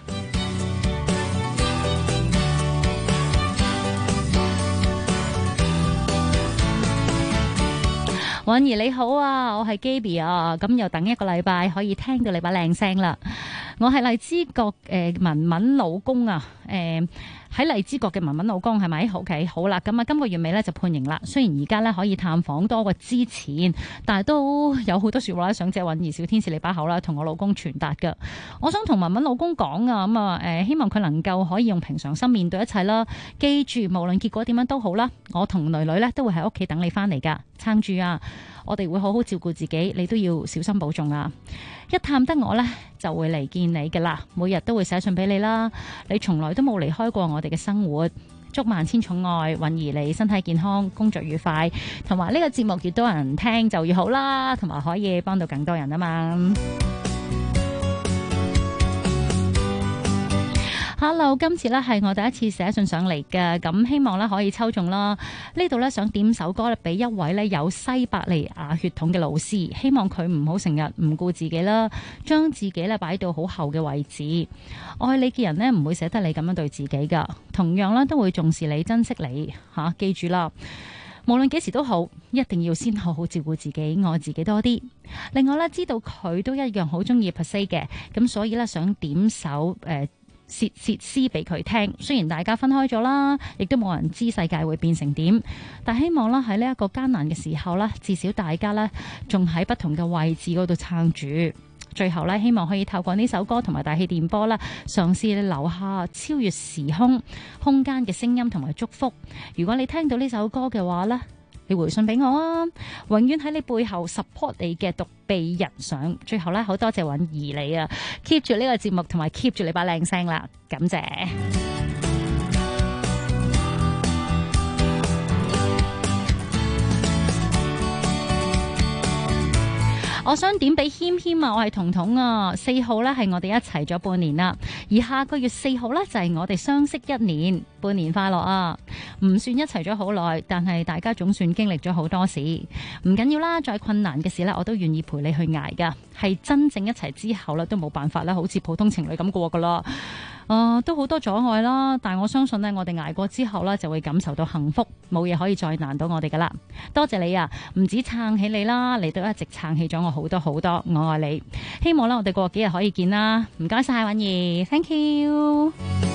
韻兒你好啊，我係 Gaby 啊，咁又等一個禮拜可以聽到你把靚聲啦。 我係荔枝角文文老公啊，喺荔枝角嘅文文老公係咪 ？OK， 好啦，咁啊，今個月尾咧就判刑啦。雖然而家咧可以探訪多過之前，但係都有好多説話想借韻兒小天使你把口啦，同我老公傳達㗎。我想同文文老公講啊，咁啊希望佢能夠可以用平常心面對一切啦。記住，無論結果點樣都好啦，我同女女咧都會喺屋企等你翻嚟㗎，撐住啊！我哋會好好照顧自己，你都要小心保重啊！一探得我呢，就會嚟見你㗎啦，每日都會寫信俾你啦。你從來都冇離開過我哋嘅生活。祝萬千寵愛，韻兒你身體健康，工作愉快，同埋呢個節目越多人聽就越好啦，同埋可以幫到更多人啊嘛。Hello， 今次咧係我第一次寫信上嚟嘅，咁希望咧可以抽中啦。呢度咧想點首歌咧俾一位咧有西伯利亞血統嘅老師，希望佢唔好成日唔顧自己啦，將自己咧擺到好後嘅位置。愛你嘅人呢唔會捨得你咁樣對自己噶，同樣咧都會重視你、珍惜你吓。記住啦，無論幾時都好，一定要先好好照顧自己，愛自己多啲。另外咧，知道佢都一樣好中意 Perse 嘅，咁所以咧想點首竊詩俾佢聽，雖然大家分開咗啦，亦都冇人知世界會變成點，但希望啦喺呢一個艱難嘅時候啦，至少大家咧仲喺不同嘅位置嗰度撐住。最後咧，希望可以透過呢首歌同埋大氣電波啦，嘗試留下超越時空間嘅聲音同埋祝福。如果你聽到呢首歌嘅話咧，你回信俾我啊！永遠喺你背後 support 你嘅獨臂人上。最後咧，好多謝韻兒你啊 ，keep 住呢個節目同埋 keep 住你把靚聲啦，感謝。我想點俾謙謙啊，我係彤彤啊，4號呢係我哋一齊咗半年啦，而下個月4號呢就係我哋相識1年，半年快樂啊！唔算一齊咗好耐，但係大家總算經歷咗好多事，唔緊要啦，再困難嘅事呢，我都願意陪你去捱噶，係真正一齊之後呢，都冇辦法啦，好似普通情侶咁過噶啦。都好多阻礙啦，但我相信呢，我哋捱過之後呢，就會感受到幸福，冇嘢可以再難到我哋噶啦。多謝你啊，唔止撐起你啦，你都一直撐起咗我好多好多，我愛你。希望呢，我哋過幾日可以見啦。唔該晒韻兒 ，thank you。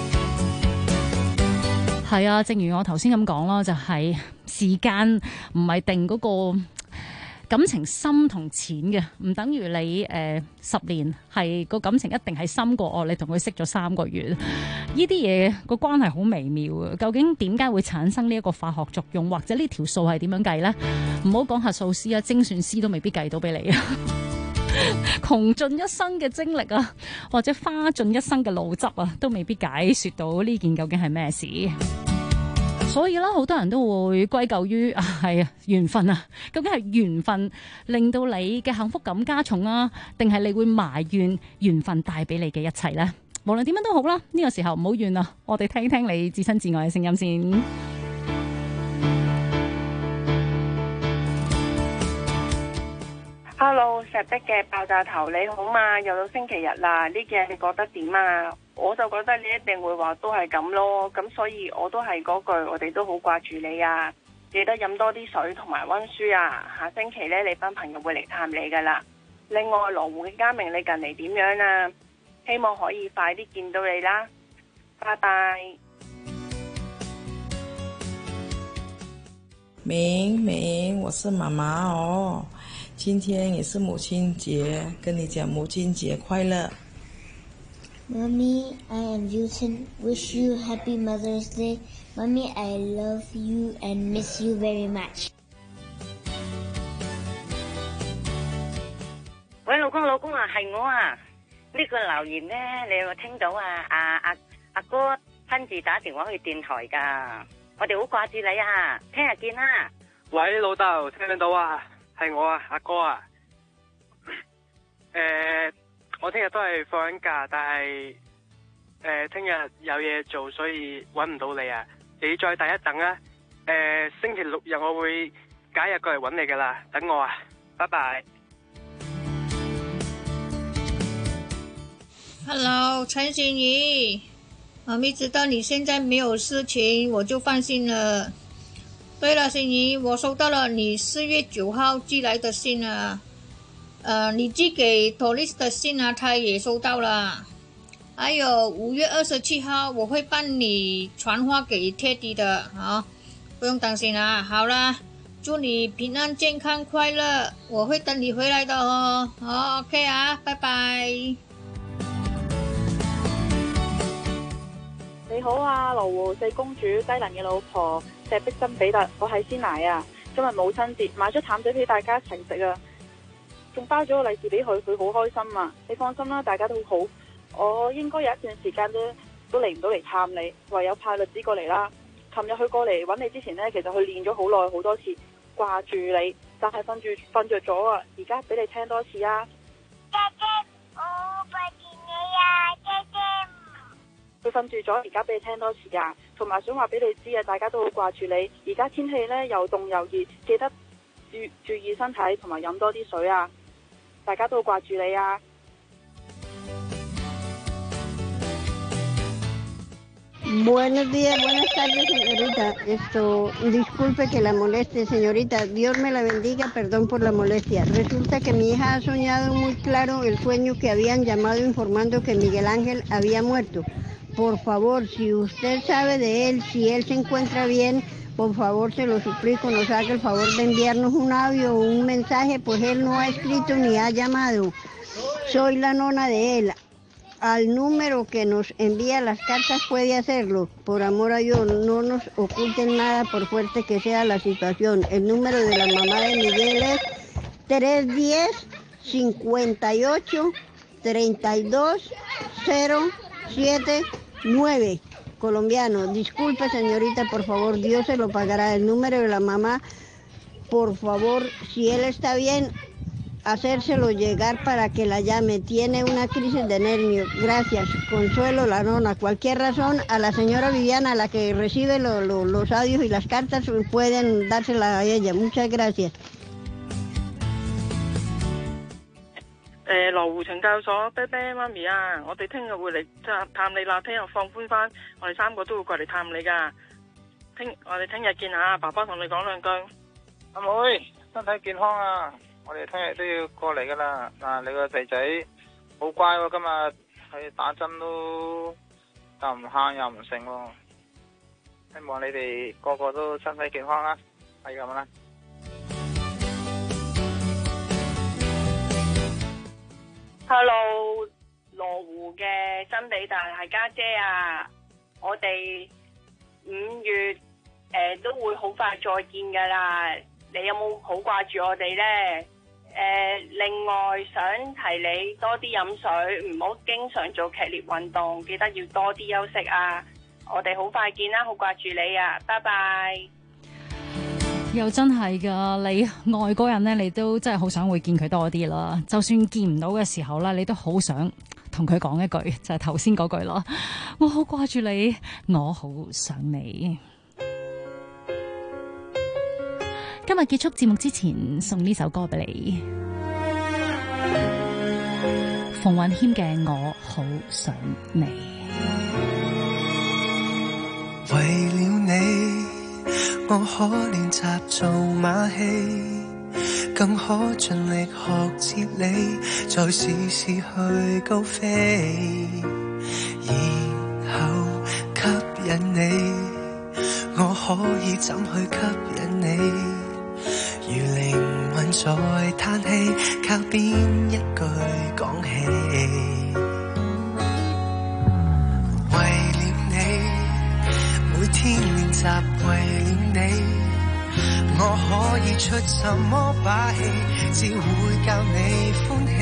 係啊，正如我頭先咁講啦，就係時間唔係定嗰個感情深同淺嘅，唔等於你10年係個感情一定係深過你同佢識咗3個月。呢啲嘢個關係好微妙嘅，究竟點解會產生呢一個化學作用，或者呢條數係點樣計呢？唔好講核數師啊，精算師都未必計到俾你啊！窮盡一生嘅精力啊，或者花盡一生嘅腦汁啊，都未必解說到呢件究竟係咩事。所以啦，好多人都會歸咎於係啊緣分啊，究竟係緣分令到你嘅幸福感加重啊，定係你會埋怨緣分帶俾你嘅一切呢？無論點樣都好啦，呢個時候唔好怨啦，我哋聽聽你自親自愛嘅聲音先。 Hello，石壁嘅爆炸頭你好嘛？又到星期日啦，呢幾日你覺得點啊？我就覺得你一定會話都係咁咯，咁所以我都係嗰句，我哋都好掛住你啊！記得飲多啲水同埋溫書啊！下星期呢，你班朋友會嚟探你噶啦。另外羅湖嘅嘉明，你近嚟點樣啊？希望可以快啲見到你啦，拜拜。 明，我是媽媽哦。今天也是母親節，跟你講母親節快樂。 Mommy, I am Yushin. Wish you happy Mother's Day. Mommy, I love you and miss you very much. 喂，老公啊，係我啊！呢個留言呢，你有冇聽到啊？阿哥親自打電話去電台噶，我哋好掛住你啊！聽日見啦。 喂，老豆，聽唔聽到啊？係我啊，阿哥啊。我聽日都係放緊假，但係聽日有嘢做，所以搵唔到你啊。你再等一等啊。星期6日我會假日過嚟搵你噶啦，等我啊。拜拜。 Hello， 陳欣怡，媽咪知道你現在沒有事情，我就放心了。對了，欣怡，我收到了你4月9號寄來的信啊。你寄給 Toris 的信啊，他也收到了。 还有5月27号我会帮你传话给 Teddy 的，好，不用担心啦。好啦，祝你平安健康快乐，我会等你回来的哦。好 ，OK 啊，拜拜。 你好啊，羅湖四公主低能嘅老婆石壁珍比特，我係鮮奶啊。今日母親節，買咗淡仔俾大家一齊食啊，仲包咗個利是俾佢，佢好開心啊。你放心啦，大家都好。我應該有一段時間都嚟唔到嚟探你，唯有派律子過嚟啦。琴日佢過嚟揾你之前呢，其實佢練咗好耐好多次，掛住你，但係瞓着咗啊。而家俾你聽多次啊。姐姐，我好掛住你啊，姐姐。佢瞓住咗，而家俾你聽多次啊。同埋想話俾你知啊，大家都好掛住你。而家天氣呢又凍又熱，記得注意身體，同埋飲多啲水啊。大家都好掛住你啊。 Buenos días, buenas tardes, señorita. Disculpe que la moleste, señorita. Dios me la bendiga, perdón por la molestia. Resulta que mi hija ha soñado muy claro el sueño que habían llamado informando que Miguel Ángel había muerto. Por favor, si usted sabe de él, si él se encuentra bien, por favor, se lo suplico, nos haga el favor de enviarnos un audio o un mensaje, pues él no ha escrito ni ha llamado. Soy la nona de él. Al número que nos envía las cartas puede hacerlo. Por amor a Dios, no nos oculten nada por fuerte que sea la situación. El número de la mamá de Miguel es 310-58-32-079. Colombiano. Disculpe, señorita, por favor, Dios se lo pagará. El número de la mamá, por favor, si él está bien, hacérselo llegar para que la llame. Tiene una crisis de nervios. Gracias. Consuelo, la nona. Cualquier razón, a la señora Viviana, a la que recibe los audios y las cartas, pueden dársela a ella. Muchas gracias. 羅湖懲教所，啤啤媽咪啊，我哋聽日會嚟探你啦。聽日放寬翻，我哋3個都會過嚟探你噶。我哋聽日見下，爸爸同你講兩句。 阿妹，身體健康啊！我哋聽日都要過嚟噶啦。嗱，你個仔仔好乖喎，今日去打針都又唔喊又唔剩喎。希望你哋個個都身體健康啦，係咁啦。 Hello， 羅湖嘅珍比特係家姐啊，我哋5月都會好快再見噶啦。你有冇好掛住我哋呢？另外想提你多啲飲水，唔好經常做劇烈運動，記得要多啲休息啊！我哋好快見啦，好掛住你啊，拜拜。 又真係噶，你外國人咧，你都真係好想會見佢多啲啦。就算見唔到嘅時候啦，你都好想同佢講一句，就係頭先嗰句咯。我好掛住你，我好想你。今日結束節目之前，送呢首歌俾你，馮允謙嘅《我好想你》。 為了你，我可練習做馬戲，更可盡力學哲理，再試試去高飛，然後吸引你，我可以怎去吸引你？如靈魂在嘆氣，靠邊一句講起？為了你，每天練習為了你，我可以出什麼把戲，只會教你歡喜。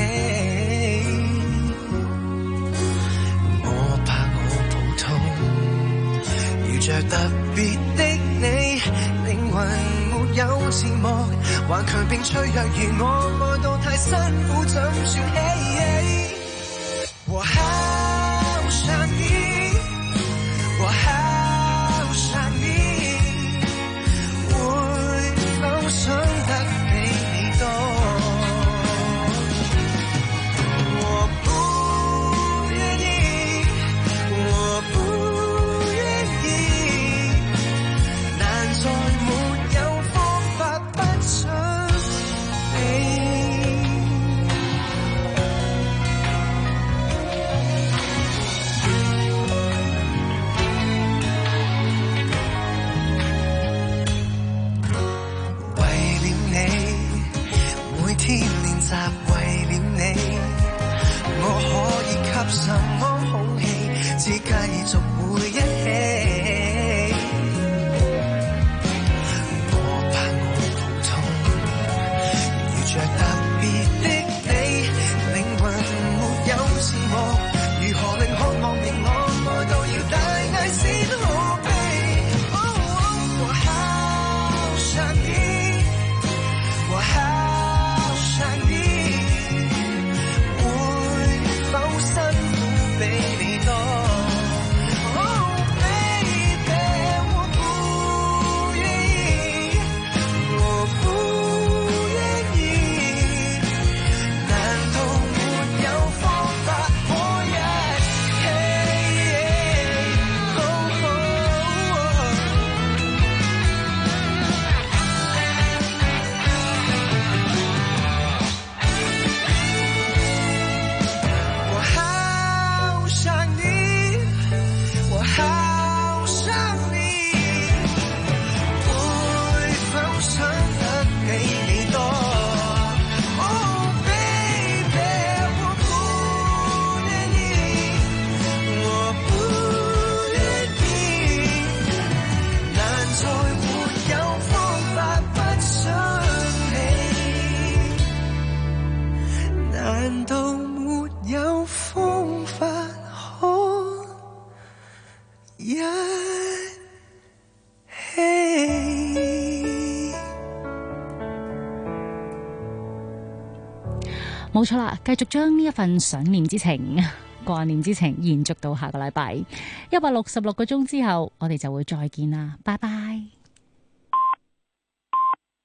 我怕我普通，遇着特別的你，靈魂有字幕，頑強並脆弱，而我愛到太辛苦，怎算起？我好想你，我好想你，會否想得比你多？我不願意，我不願意，難再沒有續會一起。我怕我普通，遇着特別的你，靈魂沒有字幕，如何令渴望令我愛到要大嗌先可悲。我好想你，我好想你，會否辛苦比你多？Oh baby，我不願意，我不願意，難道沒有方法可一我好想你，我好想你，會否想得比你多？Oh baby，我不願意，我不願意，難再沒有方法不想你，難道沒有方法可一起？ 冇錯啦，繼續將呢一份想念之情、掛念之情延續到下個禮拜166個鐘之後，我哋就會再見啦，拜拜。